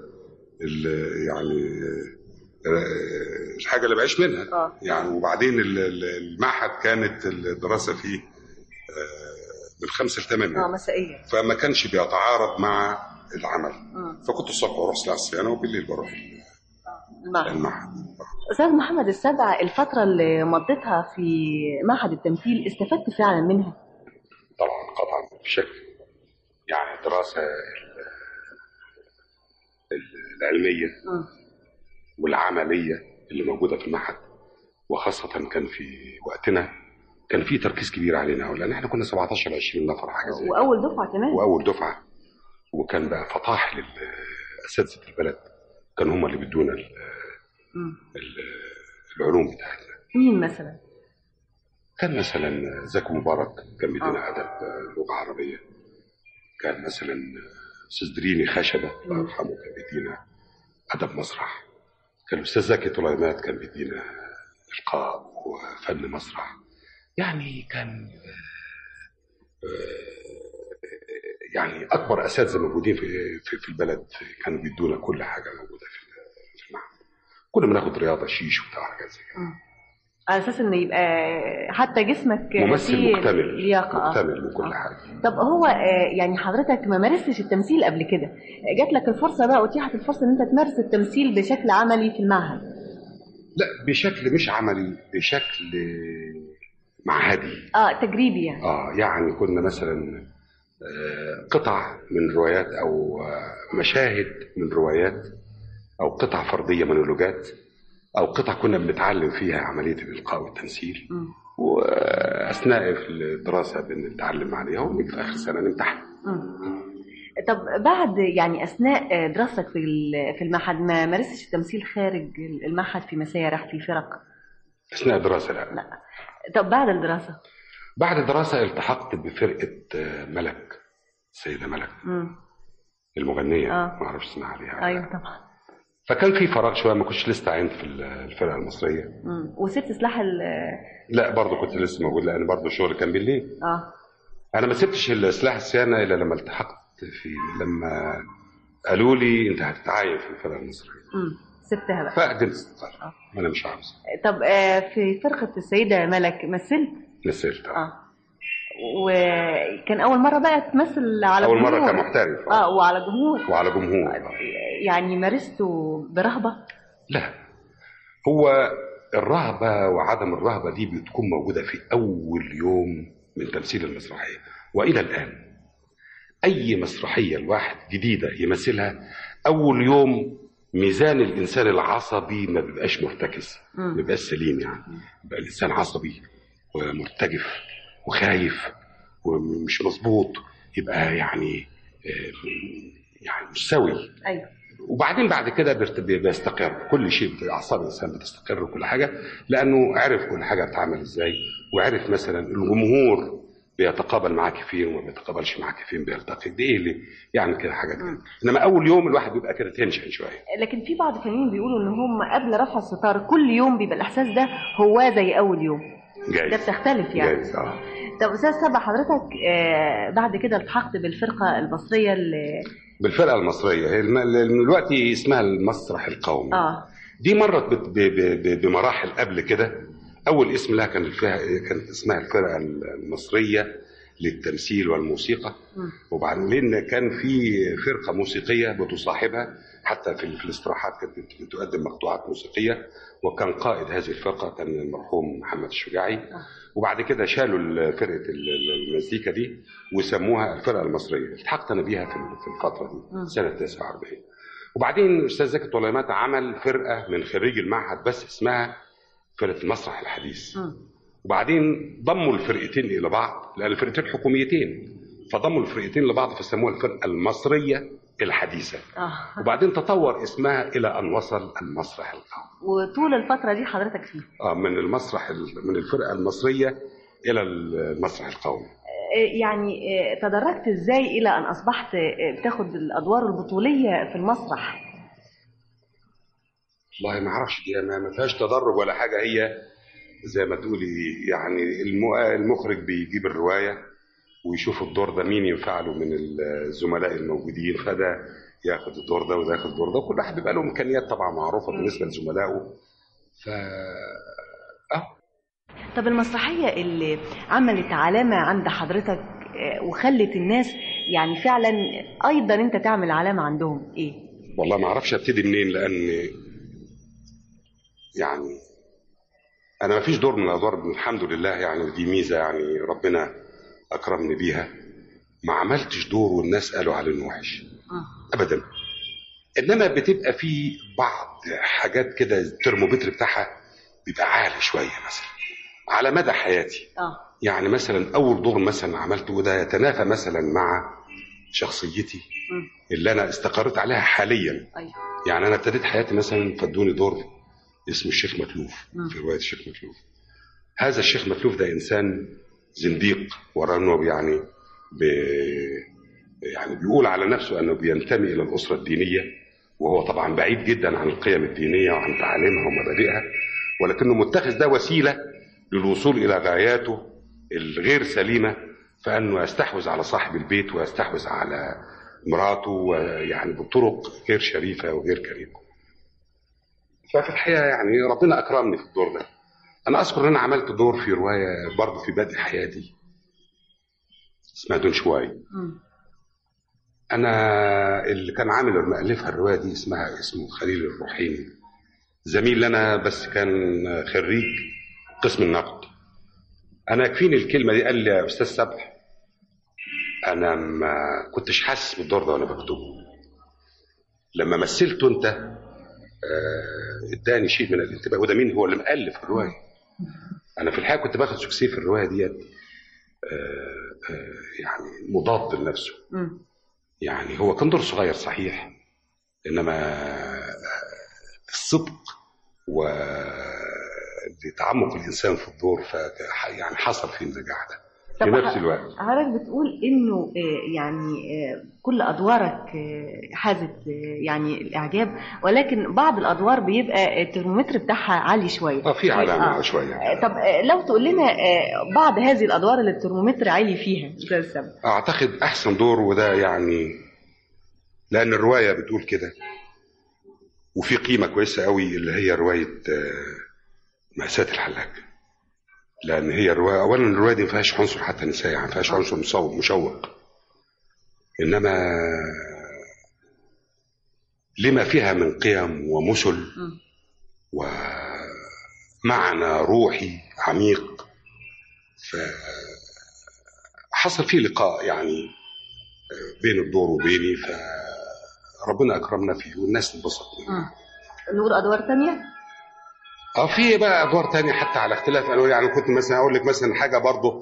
يعني الحاجة اللي بعيش منها. يعني وبعدين المعهد كانت الدراسة فيه من 5 ل 8 مسائية، فما كانش بيتعارض مع العمل. فكنت الصبح بروح سلاح الصيانة وبالليل بروح المعهد. أستاذ محمد السبع، الفترة اللي مضيتها في معهد التمثيل استفدت فعلا منها؟ طبعا قطعا بشكل، يعني الدراسة العلمية والعملية اللي موجودة في المعهد، وخاصة كان في وقتنا كان في تركيز كبير علينا، لان احنا كنا 17 20 نفر حاجه زي واول دفعه كمان. واول دفعه. وكان بقى فطاح لاساتذه البلد، كانوا هم اللي بيدونا العلوم بتاعتنا. مين مثلا؟ كان مثلا زكي مبارك كان بيدينا ادب لغه عربيه. كان مثلا استاذ دريني خشبه الله يرحمه كان بيدينا ادب مسرح. كان الاستاذ زكي طليمات كان بيدينا القاء وفن مسرح. يعني كان يعني اكبر اساتذه موجودين في البلد كانوا بيدونا كل حاجه موجوده في المعهد. كنا بناخد رياضه شيش وبتاع حاجات زي كده، على اساس ان يبقى حتى جسمك ممثل مكتمل لياقه مكتمل وكل حاجه. طب هو يعني حضرتك ما مارستش التمثيل قبل كده، جات لك الفرصه بقى، اتيحت الفرصه ان انت تمارس التمثيل بشكل عملي في المعهد؟ لا بشكل مش عملي، بشكل معهدي. تجريبي يعني. يعني كنا مثلا قطع من روايات او مشاهد من روايات او قطع فرديه مونولوجات او قطع كنا بنتعلم فيها عمليه الالقاء والتمثيل. واثناء الدراسه بنتعلم عليها ونيجي في اخر سنه نمتحن. طب بعد يعني اثناء دراستك في المعهد ما مارستش التمثيل خارج المعهد في مسارح في فرق؟ اثناء الدراسه لا. طب بعد الدراسه؟ بعد الدراسه التحقت بفرقه ملك، السيده ملك المغنيه، ما اعرفش اسمها عليها. ايوه طبعا. فكان في فراغ شويه، ما كنتش لسه عينت في الفرقه المصريه. وسبت سلاح لا برضه كنت لسه موجود، لان برضه الشغل كان بالليل. انا ما سبتش سلاح السيانه الا لما التحقت لما قالوا لي انت هتتعين في الفرقه المصريه. سبتها بقى. فقدمت استقالة. انا مش عاوز. طب في فرقه السيده ملك مثلت؟ وكان اول مره بقى تمثل على اول مره كمحترف. وعلى جمهور. يعني مارسته برهبه؟ لا، هو الرهبه وعدم الرهبه دي بتكون موجوده في اول يوم من تمثيل المسرحيه، والى الان اي مسرحيه الواحد جديده يمثلها اول يوم ميزان الانسان العصبي ما بيبقاش مرتكز، ما بيبقاش سليم. يعني بيبقى الانسان عصبي ومرتجف وخايف ومش مظبوط، يبقى يعني مش سوي. ايوه. وبعدين بعد كده بيستقر كل شيء، اعصاب الانسان بتستقر وكل حاجه، لانه عرف كل حاجه بتعمل ازاي، وعرف مثلا الجمهور بيتقابل معاك فين وما بيتقابلش معاك فين، بيلتقي دي اللي يعني كده حاجات كده. انما اول يوم الواحد بيبقى كده تنشن شويه. لكن في بعض الفنانين بيقولوا ان هم قبل رفع الستار كل يوم بيبقى الاحساس ده هو زي اول يوم. جايز. ده بتختلف يعني. جايز. طب استاذ سبع، حضرتك بعد كده التحقت بالفرقه المصريه بالفرقه المصريه، هي دلوقتي اسمها المسرح القومي. دي مرت بمراحل قبل كده. اول اسم لها كانت اسمها الفرقه المصريه للتمثيل والموسيقى. وبعدين كان في فرقه موسيقيه بتصاحبها، حتى في الاستراحات كانت بتقدم مقطوعات موسيقيه، وكان قائد هذه الفرقه كان المرحوم محمد الشجاعي. وبعد كده شالوا فرقه المزيكا دي وسموها الفرقه المصريه. التحقت انا بيها في الفتره دي سنه 49. وبعدين الاستاذ زكي طليمات عمل فرقه من خريج المعهد بس اسمها فرقه المسرح الحديث. وبعدين ضموا الفرقتين الى بعض، لان الفرقتين حكوميتين، فضموا الفرقتين لبعض فسموها الفرقه المصريه الحديثه. وبعدين تطور اسمها الى ان وصل المسرح القومي. وطول الفتره دي حضرتك فيه؟ من الفرقه المصريه الى المسرح القومي. يعني تدرجت ازاي الى ان اصبحت بتاخد الادوار البطوليه في المسرح؟ والله ما اعرفش، دي ما فيهاش تدرج ولا حاجه، هي زي ما تقولي يعني المخرج بيجيب الروايه ويشوف الدور ده مين ينفع له من الزملاء الموجودين، فده ياخد الدور ده وده ياخد الدور ده، وكل واحد بيبقى له امكانيات طبعا معروفه بالنسبه لزملائه. طب المسرحيه اللي عملت علامه عند حضرتك وخلت الناس يعني فعلا ايضا انت تعمل علامه عندهم ايه؟ والله ما اعرفش ابتدي منين، لان يعني انا ما فيش دور من الادوار الحمد لله، يعني دي ميزه يعني ربنا اكرمني بيها، ما عملتش دور والناس قالوا عليه انه وحش ابدا. انما بتبقى في بعض حاجات كده الترمومتر بتاعها بيبقى عالي شويه مثلا، على مدى حياتي. يعني مثلا اول دور مثلا عملته وده يتنافى مثلا مع شخصيتي اللي انا استقريت عليها حاليا. يعني انا ابتديت حياتي مثلا فادوني دور اسمه الشيخ متلوف في روايه الشيخ متلوف. هذا الشيخ متلوف ده انسان زنديق، ورانه يعني يعني بيقول على نفسه انه بينتمي الى الاسره الدينيه، وهو طبعا بعيد جدا عن القيم الدينيه وعن تعاليمها ومبادئها، ولكنه متخذ ده وسيله للوصول الى غاياته الغير سليمه، فانه يستحوذ على صاحب البيت ويستحوذ على مراته، ويعني بطرق غير شريفه وغير كريمه. ففي الحقيقه يعني ربنا اكرمني في الدور ده. انا اذكر ان انا عملت دور في روايه برضه في بدء حياتي اسمها دون شواي. انا اللي كان عامل مؤلفها الروايه دي اسمه خليل الروحيني، زميل لنا بس كان خريج قسم النقد. انا يكفيني الكلمه دي، قال لي يا استاذ سبح انا ما كنتش حاسس بالدور ده وانا بكتبه، لما مثلته انت اداني شيء من الانتباه. وده مين هو اللي مؤلف الروايه؟ انا في الحقيقه كنت باخد سكسيه في الروايه ديت يعني مضاد لنفسه. يعني هو كان دور صغير صحيح، انما الصدق وتعمق الانسان في الدور يعني حصل فيه النجاح ده في نفس الوقت. حضرتك بتقول انه يعني كل ادوارك حازت يعني الاعجاب، ولكن بعض الادوار بيبقى الترمومتر بتاعها عالي شويه. في علامه شويه. طب لو تقول لنا بعض هذه الادوار اللي الترمومتر عالي فيها زي السبب. اعتقد احسن دور، وده يعني لان الروايه بتقول كده وفي قيمه كويسه قوي، اللي هي روايه مأساة الحلاج. لان هي الروايه اولا الروايه دي ما فيهاش عنصر حتى نسائي، يعني ما فيهاش عنصر مشوق، انما لما فيها من قيم ومثل ومعنى روحي عميق. فحصل فيه لقاء يعني بين الدور وبيني، فربنا اكرمنا فيه والناس انبسطت. نور ادوار تانية؟ في بقى ادوار تانية حتى على اختلاف الوان. يعني كنت مثلا اقول لك مثلا حاجه برضه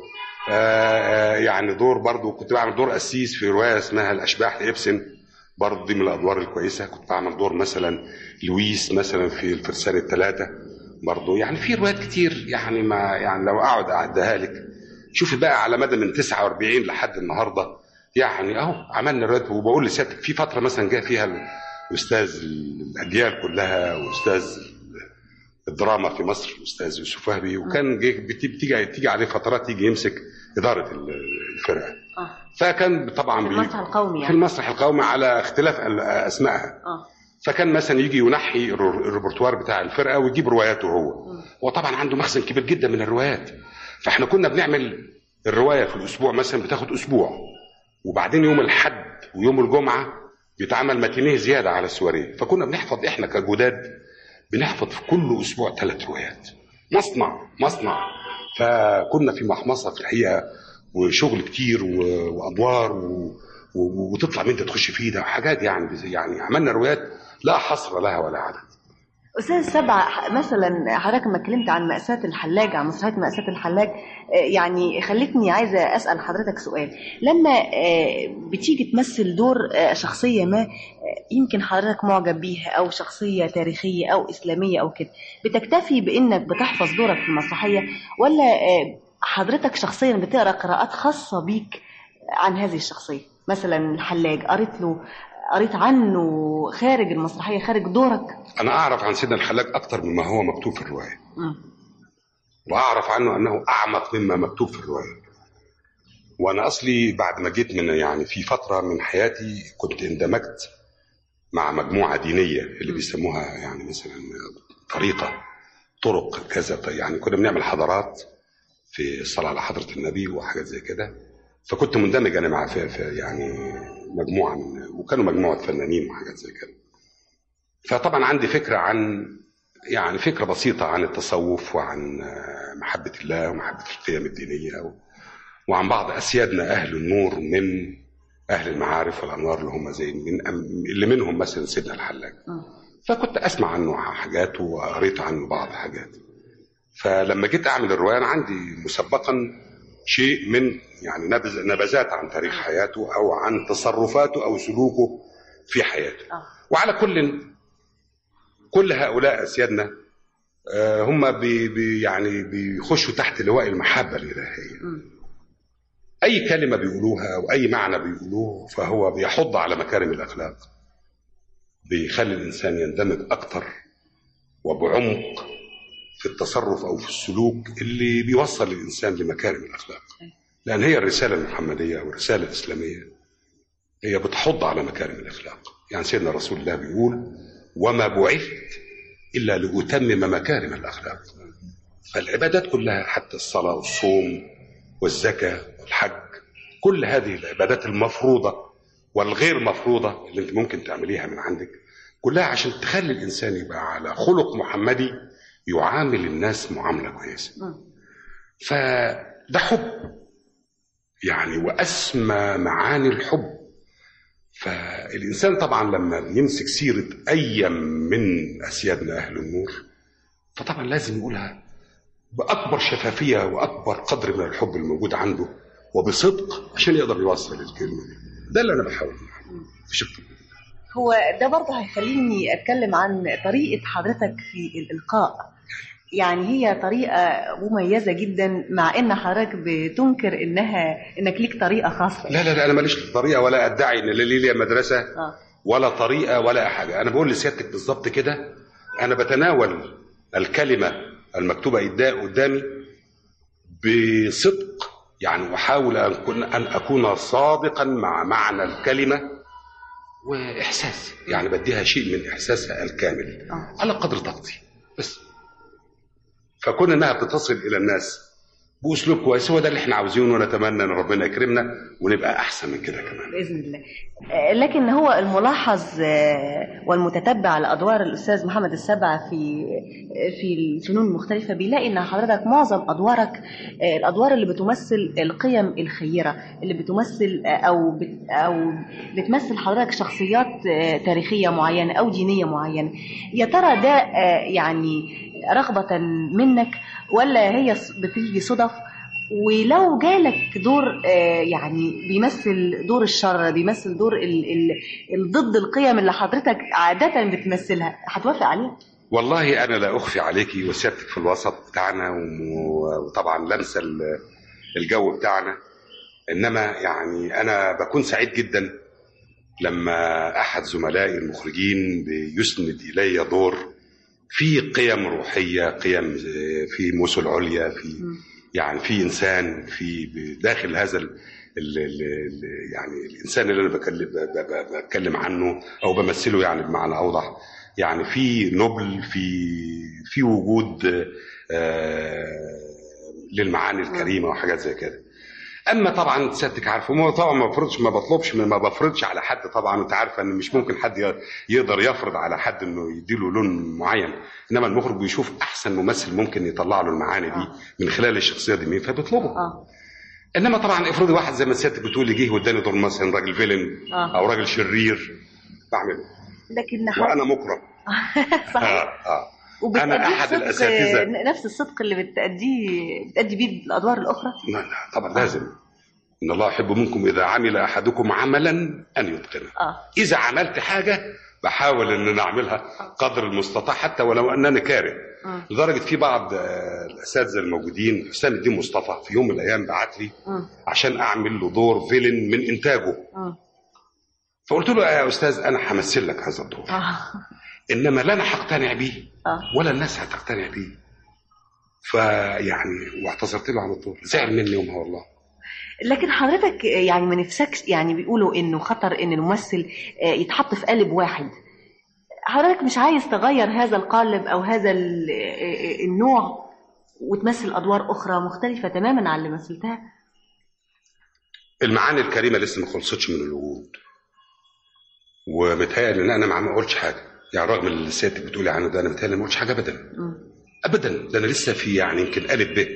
يعني دور برضه كنت بعمل دور قسيس في روايه اسمها الاشباح لابسن، برضه دي من الادوار الكويسه. كنت بعمل دور مثلا لويس مثلا في الفرسان الثلاثه برضه. يعني في روايات كتير، يعني ما يعني لو اقعد اعدها لك شوفي بقى على مدى من 49 لحد النهارده، يعني اهو عملنا روايات. وبقول لسيادتك في فتره مثلا جاء فيها الاستاذ الاجيال كلها واستاذ الدراما في مصر الاستاذ يوسف وهبي، وكان بتيجي عليه فترات يجي يمسك اداره الفرقه. فكان طبعا في المسرح القومي، يعني في المسرح القومي على اختلاف اسمائها. فكان مثلا يجي ينحي الريpertoire بتاع الفرقه ويجيب رواياته هو طبعا عنده مخزن كبير جدا من الروايات. فاحنا كنا بنعمل الروايه في الاسبوع مثلا بتاخد اسبوع، وبعدين يوم الاحد ويوم الجمعه بيتعمل ماتينيه زياده على السواريه. فكنا بنحفظ احنا كجداد بنحفظ في كل اسبوع 3 روايات، مصنع. فكنا في محمصه في الحقيقه، وشغل كتير وادوار وتطلع من انت تخش فيه ده حاجات. يعني عملنا روايات لا حصر لها ولا عدد. أستاذ سبع، مثلا حضرتك لما اتكلمت عن مأساة الحلاج، عن مسرحية مأساة الحلاج، يعني خلتني عايزة أسأل حضرتك سؤال. لما بتيجي تمثل دور شخصية ما يمكن حضرتك معجب بيها، أو شخصية تاريخية أو إسلامية أو كده، بتكتفي بإنك بتحفظ دورك في المسرحية، ولا حضرتك شخصيا بتقرأ قراءات خاصة بيك عن هذه الشخصية؟ مثلا الحلاج قريت عنه خارج المسرحية، خارج دورك؟ أنا أعرف عن سيدنا الحلاج أكتر مما هو مكتوب في الرواية، وأعرف عنه أنه أعمق مما مكتوب في الرواية. وأنا أصلي بعد ما جيت من يعني في فترة من حياتي كنت اندمجت مع مجموعة دينية اللي بيسموها يعني مثلا طرق كذا. يعني كنا بنعمل حضارات في الصلاة على حضرة النبي وحاجات زي كده. فكنت مندمج أنا مع في يعني مجموعة وكانوا مجموعة فنانين وحاجات زي كده. فطبعا عندي فكرة عن يعني فكرة بسيطة عن التصوف وعن محبة الله ومحبة القيم الدينية وعن بعض أسيادنا أهل النور من أهل المعارف والأنوار اللي هم زي اللي منهم مثلا سيدنا الحلاج. فكنت أسمع عنه حاجات وقريت عنه بعض حاجات. فلما جيت اعمل الروايه انا عندي مسبقا شيء من يعني نبذات عن تاريخ حياته او عن تصرفاته او سلوكه في حياته. وعلى كل هؤلاء اسيادنا هم يعني بيخشوا تحت لواء المحبه الالهيه. اي كلمه بيقولوها او اي معنى بيقولوه فهو بيحض على مكارم الاخلاق، بيخلي الانسان يندمج اكتر وبعمق في التصرف او في السلوك اللي بيوصل الانسان لمكارم الاخلاق. لان هي الرساله المحمديه او الرساله الاسلاميه هي بتحض على مكارم الاخلاق. يعني سيدنا رسول الله بيقول وما بعثت الا لاتمم مكارم الاخلاق. فالعبادات كلها حتى الصلاه والصوم والزكاه والحج، كل هذه العبادات المفروضه والغير مفروضه اللي انت ممكن تعمليها من عندك كلها عشان تخلي الانسان يبقى على خلق محمدي يعامل الناس معامله كويسه. فده حب يعني واسمى معاني الحب. فالانسان طبعا لما يمسك سيره اي من اسيادنا اهل النور فطبعا لازم يقولها باكبر شفافيه واكبر قدر من الحب الموجود عنده وبصدق عشان يقدر يوصل الكلمه دي. ده اللي انا بحاول بشكل. هو ده برضه هيخليني اتكلم عن طريقه حضرتك في الالقاء. يعني هي طريقه مميزه جدا مع ان حضرتك بتنكر انك ليك طريقه خاصه. لا انا ماليش طريقه ولا ادعي ان لي مدرسه ولا طريقه ولا حاجه. انا بقول لسيادتك بالظبط كده. انا بتناول الكلمه المكتوبه قدامي بصدق، يعني احاول ان اكون صادقا مع معنى الكلمه واحساس، يعني بديها شيء من احساسها الكامل على قدر طاقتي بس. فكون انها بتصل الى الناس باسلوب كويس هو ده اللي احنا عاوزينه، ونتمنى ان ربنا يكرمنا ونبقى احسن من كده كمان باذن الله. لكن هو الملاحظ والمتتبع لادوار الاستاذ محمد السبع في الفنون المختلفه بيلاقي ان حضرتك معظم ادوارك الادوار اللي بتمثل القيم الخيره، اللي بتمثل او بتمثل حضرتك شخصيات تاريخيه معينه او دينيه معينه. يا ترى ده يعني رغبه منك ولا هي بتيجي صدف؟ ولو جالك دور يعني بيمثل دور الشر، بيمثل دور ضد القيم اللي حضرتك عادة بتمثلها، هتوافق عليه؟ والله أنا لا أخفي عليكي وسيادتك في الوسط بتاعنا وطبعا لمسة الجو بتاعنا. إنما يعني أنا بكون سعيد جدا لما أحد زملائي المخرجين بيسند إلي دور في قيم روحية، قيم في مثل عليا، في يعني في انسان في داخل هذا يعني الانسان اللي انا بتكلم عنه او بمثله يعني بمعنى اوضح، يعني في نبل، في وجود للمعاني الكريمه وحاجات زي كده. اما طبعا سيادتك عارفه طبعا ما بفرضش على حد طبعا، وانت عارفه ان مش ممكن حد يقدر يفرض على حد انه يديله لون معين. انما المخرج بيشوف احسن ممثل ممكن يطلع له المعاني دي من خلال الشخصيه دي مين فبيطلبه. انما طبعا افرضي واحد زي ما سيادتك بتقولي جه واداني دور مثلا راجل فيلن او راجل شرير بعمله، لكن وانا مكرم. صحيح. انا احد الاساتذه نفس الصدق اللي بتأدي بيه الادوار الاخرى. لا طبعا لازم. ان الله يحب منكم اذا عمل احدكم عملا ان يتقنه. اذا عملت حاجه بحاول ان نعملها قدر المستطاع حتى ولو انني كاره. لدرجه في بعض الاساتذه الموجودين، حسام الدين مصطفى في يوم من الايام بعت لي عشان اعمل له دور فيلن من انتاجه. فقلت له يا استاذ انا همثل لك هذا الدور، انما لا انا هقتنع بيه ولا الناس هتقتنع بيه. فيعني واعتذرت له عن الدور، زعل مني يومها والله. لكن حضرتك يعني ما نفسكش، يعني بيقولوا انه خطر ان الممثل يتحط في قالب واحد. حضرتك مش عايز تغير هذا القالب او هذا النوع وتمثل ادوار اخرى مختلفه تماما عن اللي مثلتها؟ المعاني الكريمه لسه ما خلصتش من الوجود، ومتهيألي ان انا ما قلتش حاجه، يعني رغم اللي سيادتك بتقولي عنه ده انا متهيألي ما قلتش حاجه ابدا ابدا. ده انا لسه في يعني يمكن قالب ب.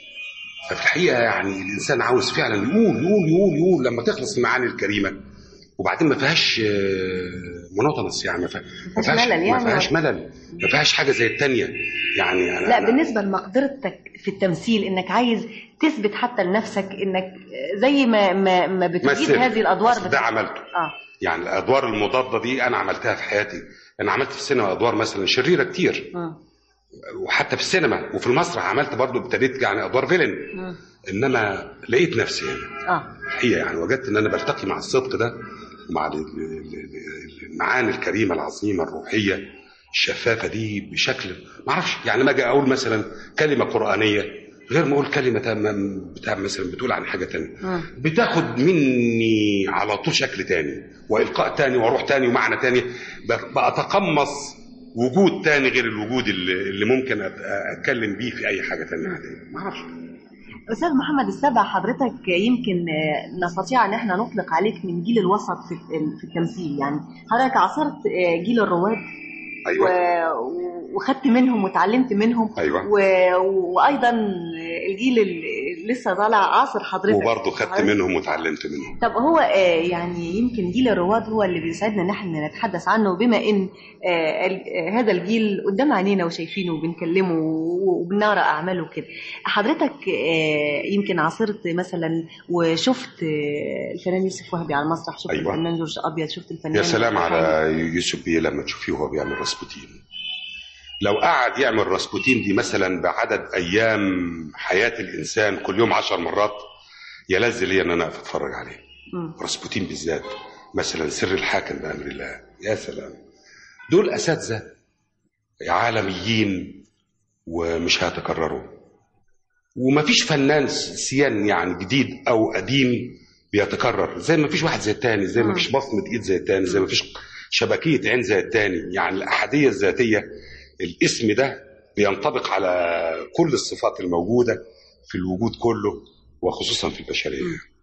ففي الحقيقه يعني الانسان عاوز فعلا يقول لما تخلص المعاني الكريمه وبعدين ما فيهاش مونوتونس، يعني ما فيهاش ملل، ما فيهاش حاجه زي الثانيه يعني. لا بالنسبه لمقدرتك في التمثيل، انك عايز تثبت حتى لنفسك انك زي ما بتجيب هذه الادوار ده عملته. يعني الادوار المضاده دي انا عملتها في حياتي. انا عملت في السينما ادوار مثلا شريره كتير، وحتى في السينما وفي المسرح عملت برضو، ابتديت يعني ادوار فيلن. انما لقيت نفسي هنا الحقيقه، يعني وجدت ان انا بلتقي مع الصدق ده ومع المعاني الكريمه العظيمه الروحيه الشفافه دي بشكل ما اعرفش. يعني ما اجي اقول مثلا كلمه قرانيه غير ما اقول كلمه بتاع مثلا بتقول عن حاجه تانية، بتاخد مني على طول شكل تاني والقاء تاني وروح تاني ومعنى تاني، بتقمص وجود تاني غير الوجود اللي ممكن اتكلم بيه في اي حاجه تانية عاديه. ما اعرفش. أستاذ محمد السبع، حضرتك يمكن نستطيع أن احنا نطلق عليك من جيل الوسط في التمثيل. يعني حضرتك عاصرت جيل الرواد. أيوة. وخدت منهم وتعلمت منهم. أيوة. وأيضا الجيل اللي لسه طالع عاصر حضرتك وبرضه خدت منهم وتعلمت منهم. طب هو يعني يمكن جيل الرواد هو اللي بيسعدنا ان احنا نتحدث عنه، بما ان هذا الجيل قدام عينينا وشايفينه وبنكلمه وبنقرا اعماله كده. حضرتك يمكن عاصرت مثلا وشفت الفنان يوسف وهبي على المسرح، شفت أيوة. الفنان جورج ابيض، شفت الفنان يا سلام على يوسف بيه لما تشوفيه وهو بيعمل راسبوتين. لو قعد يعمل راسبوتين دي مثلا بعدد ايام حياه الانسان كل يوم 10 مرات يلذ لي ان انا اتفرج عليه. راسبوتين بالذات، مثلا سر الحاكم بامر الله، يا سلام. دول اساتذه عالميين ومش هيتكرروا، ومفيش فنان سيان يعني جديد او قديم بيتكرر. زي ما فيش واحد زي التاني، زي ما فيش بصمه ايد زي التاني، زي ما فيش شبكيه عين زي التاني. يعني الاحاديه الذاتيه، الاسم ده بينطبق على كل الصفات الموجودة في الوجود كله وخصوصا في البشرية.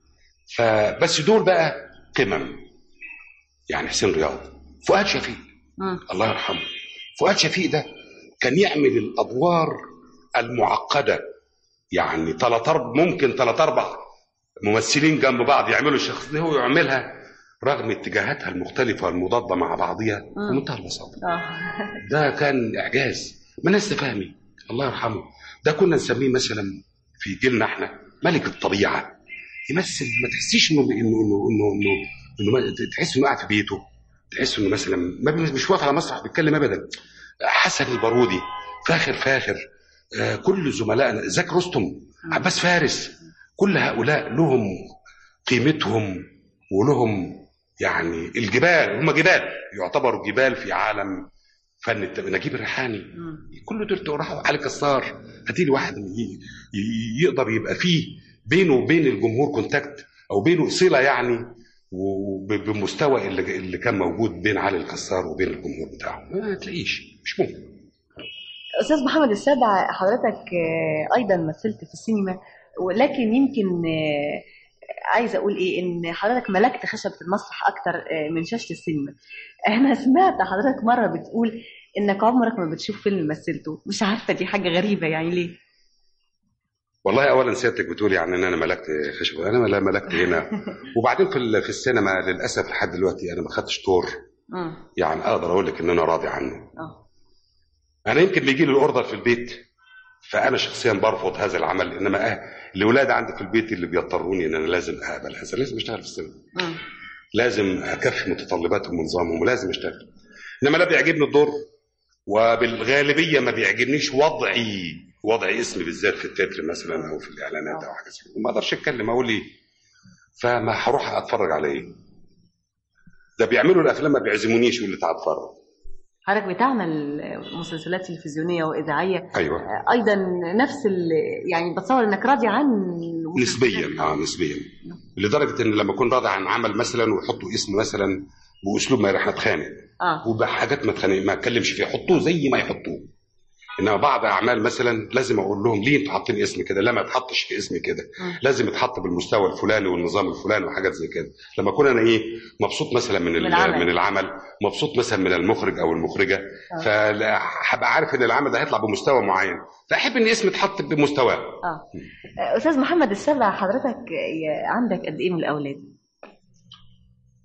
فبس دول بقى قمم. يعني حسين رياض، فؤاد شفيق الله يرحمه. فؤاد شفيق ده كان يعمل الأدوار المعقدة، يعني ممكن 3-4 ممثلين جنب بعض يعملوا الشخص دي، هو يعملها رغم اتجاهاتها المختلفة والمضادة مع بعضها بمنتهى البساطة. ده كان إعجاز. مناس فهمي الله يرحمه، ده كنا نسميه مثلا في جيلنا احنا ملك الطبيعة. يمثل ما تحسيش انه تحس انه قاعد في بيته، تحس انه مثلا مش واقف على مسرح بيتكلم ابدا. حسن البارودي، فاخر كل زملائنا، زكي رستم، عباس فارس، كل هؤلاء لهم قيمتهم ولهم يعني الجبال، هم جبال، يعتبروا جبال في عالم فن نجيب الريحاني. كل دول راحوا علي كسار. هاتي لي واحد يقدر يبقى فيه بينه وبين الجمهور كونتاكت او بينه صله، يعني وبالمستوى اللي كان موجود بين علي الكسار وبين الجمهور بتاعه، ما تلاقيش، مش ممكن. أستاذ محمد السبع، حضرتك أيضا مثلت في السينما، ولكن يمكن عايزة أقول إيه، إن حضرتك ملكت خشبة المسرح أكتر من شاشة السينما. أنا سمعت حضرتك مرة بتقول إنك عمرك ما بتشوف فيلم مثلته. مش عارفة، دي حاجة غريبة يعني، ليه؟ والله أولا سيادتك بتقولي يعني إن أنا ملكت خشبة، أنا لا ملكت هنا. وبعدين في السينما للأسف لحد دلوقتي أنا ما خدتش دور يعني أقدر أقول لك إن أنا راضي عنه. أنا يمكن بيجي لي الأوردر في البيت، فأنا شخصيا برفض هذا العمل، إنما الأولاد عندي في البيت اللي بيضطروني إن أنا لازم أقبل هذا، لازم أشتغل في السينما، لازم أكفي متطلباتهم ونظامهم ولازم أشتغل. إنما لا بيعجبني الدور، وبالغالبية ما بيعجبنيش وضعي اسمي بالذات في التتر مثلا أو في الإعلانات أو حاجة زي كده. ما أقدرش أتكلم أقول إيه، فما هروح أتفرج على إيه؟ ده بيعملوا الأفلام ما بيعزمونيش واللي تعال أتفرج. حضرتك بتعمل مسلسلات تلفزيونية وإذاعية. أيوة. أيضا نفس يعني بتصور إنك راضي عن نسبيا نسبيا، لدرجة إن لما أكون راضي عن عمل مثلا ويحطوا اسم مثلا بأسلوب ما راح نتخانق وبحاجات ما أتكلمش فيها، حطوه زي ما يحطوه. إنما بعض أعمال مثلا لازم أقول لهم ليه أنتوا حاطين اسم كده؟ لا ما يتحطش في اسم كده، لازم يتحط بالمستوى الفلاني والنظام الفلاني وحاجات زي كده. لما أكون أنا مبسوط مثلا من العمل، مبسوط مثلا من المخرج أو المخرجة، فهبقى عارف إن العمل ده هيطلع بمستوى معين، فأحب إن اسم يتحط بمستواه. أستاذ محمد السبع، حضرتك عندك قد إيه من الأولاد؟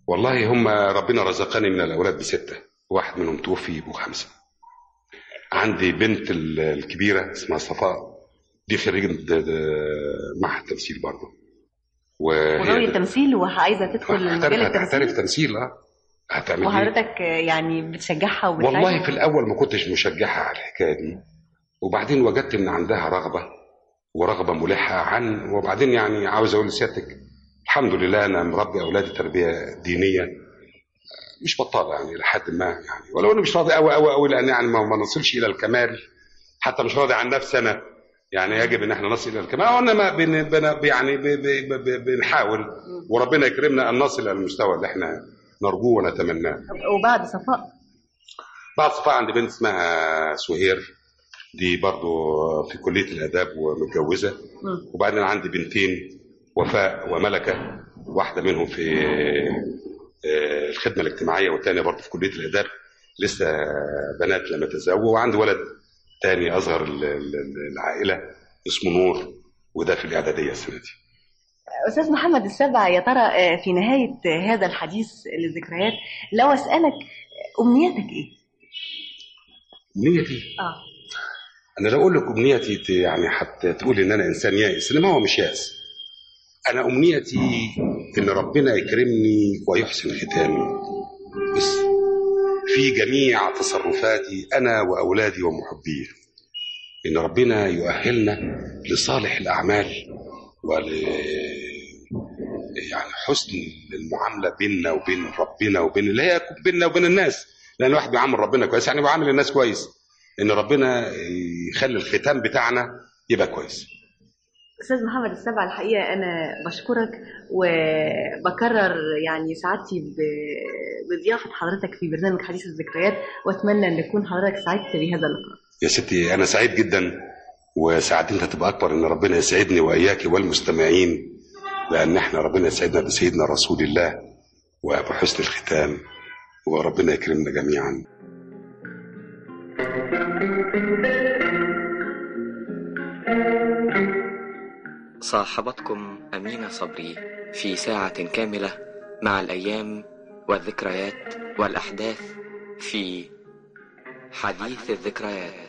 والله هم ربنا رزقني من الأولاد ب6، واحد منهم توفي ب5. عندي بنت الكبيرة اسمها صفاء، دي خريجة معهد تمثيل برضه، وغاوية تمثيل وعايزة تدخل مجال التمثيل. هتحترف تمثيل. هتعمل وحضرتك يعني بتشجعها وبتساعدها؟ والله في الأول ما كنتش مشجعها على الحكاية دي، وبعدين وجدت إن عندها رغبة ملحة وبعدين يعني عاوز أقول لسيادتك الحمد لله أنا مربي أولادي تربية دينية مش بطالة يعني لحد ما يعني، ولو أنا مش راضي أوي لأن يعني ما نصلش إلى الكمال، حتى مش راضي عن نفسي أنا، يعني يجب إن احنا نصل إلى الكمال، وإنما يعني بنحاول وربنا يكرمنا أن نصل إلى المستوى اللي احنا نرجوه ونتمناه. وبعد صفاء عندي بنت اسمها سهير، دي برضو في كلية الآداب ومتجوزة. وبعدين عندي بنتين وفاء وملكة، واحدة منهم في الخدمة الاجتماعية والتانية برضو في كلية الآداب، لسه بنات لما تزوجوا. وعندي ولد تاني أصغر العائلة اسمه نور، وده في الإعدادية السنة دي. أستاذ محمد السبع، يا ترى في نهاية هذا الحديث للذكريات لو أسألك أمنيتك إيه؟ أمنيتي؟ أنا لو أقول لك أمنيتي يعني حتى تقول إن أنا إنسان يائس، إنما هو مش يائس. أنا أمنيتي إن ربنا يكرمني ويحسن ختامي بس في جميع تصرفاتي أنا وأولادي ومحبيه، إن ربنا يؤهلنا لصالح الأعمال يعني حسن المعاملة بيننا وبين ربنا وبين اللي هي بيننا وبين الناس، لأن الواحد بيعامل ربنا كويس يعني بيعامل الناس كويس، إن ربنا يخلي الختام بتاعنا يبقى كويس. أستاذ محمد السبع، الحقيقة أنا بشكرك وبكرر يعني سعادتي بضيافة حضرتك في برنامج حديث الذكريات، وأتمنى أن يكون حضرتك سعدت بهذا اللقاء. يا ستي أنا سعيد جدا، وسعادتنا تبقى أكبر إن ربنا يسعدني وإياك والمستمعين، لأن احنا ربنا يسعدنا بسيدنا رسول الله وبحسن الختام، وربنا يكرمنا جميعا. صاحبتكم أمينة صبري في ساعة كاملة مع الأيام والذكريات والأحداث في حديث الذكريات.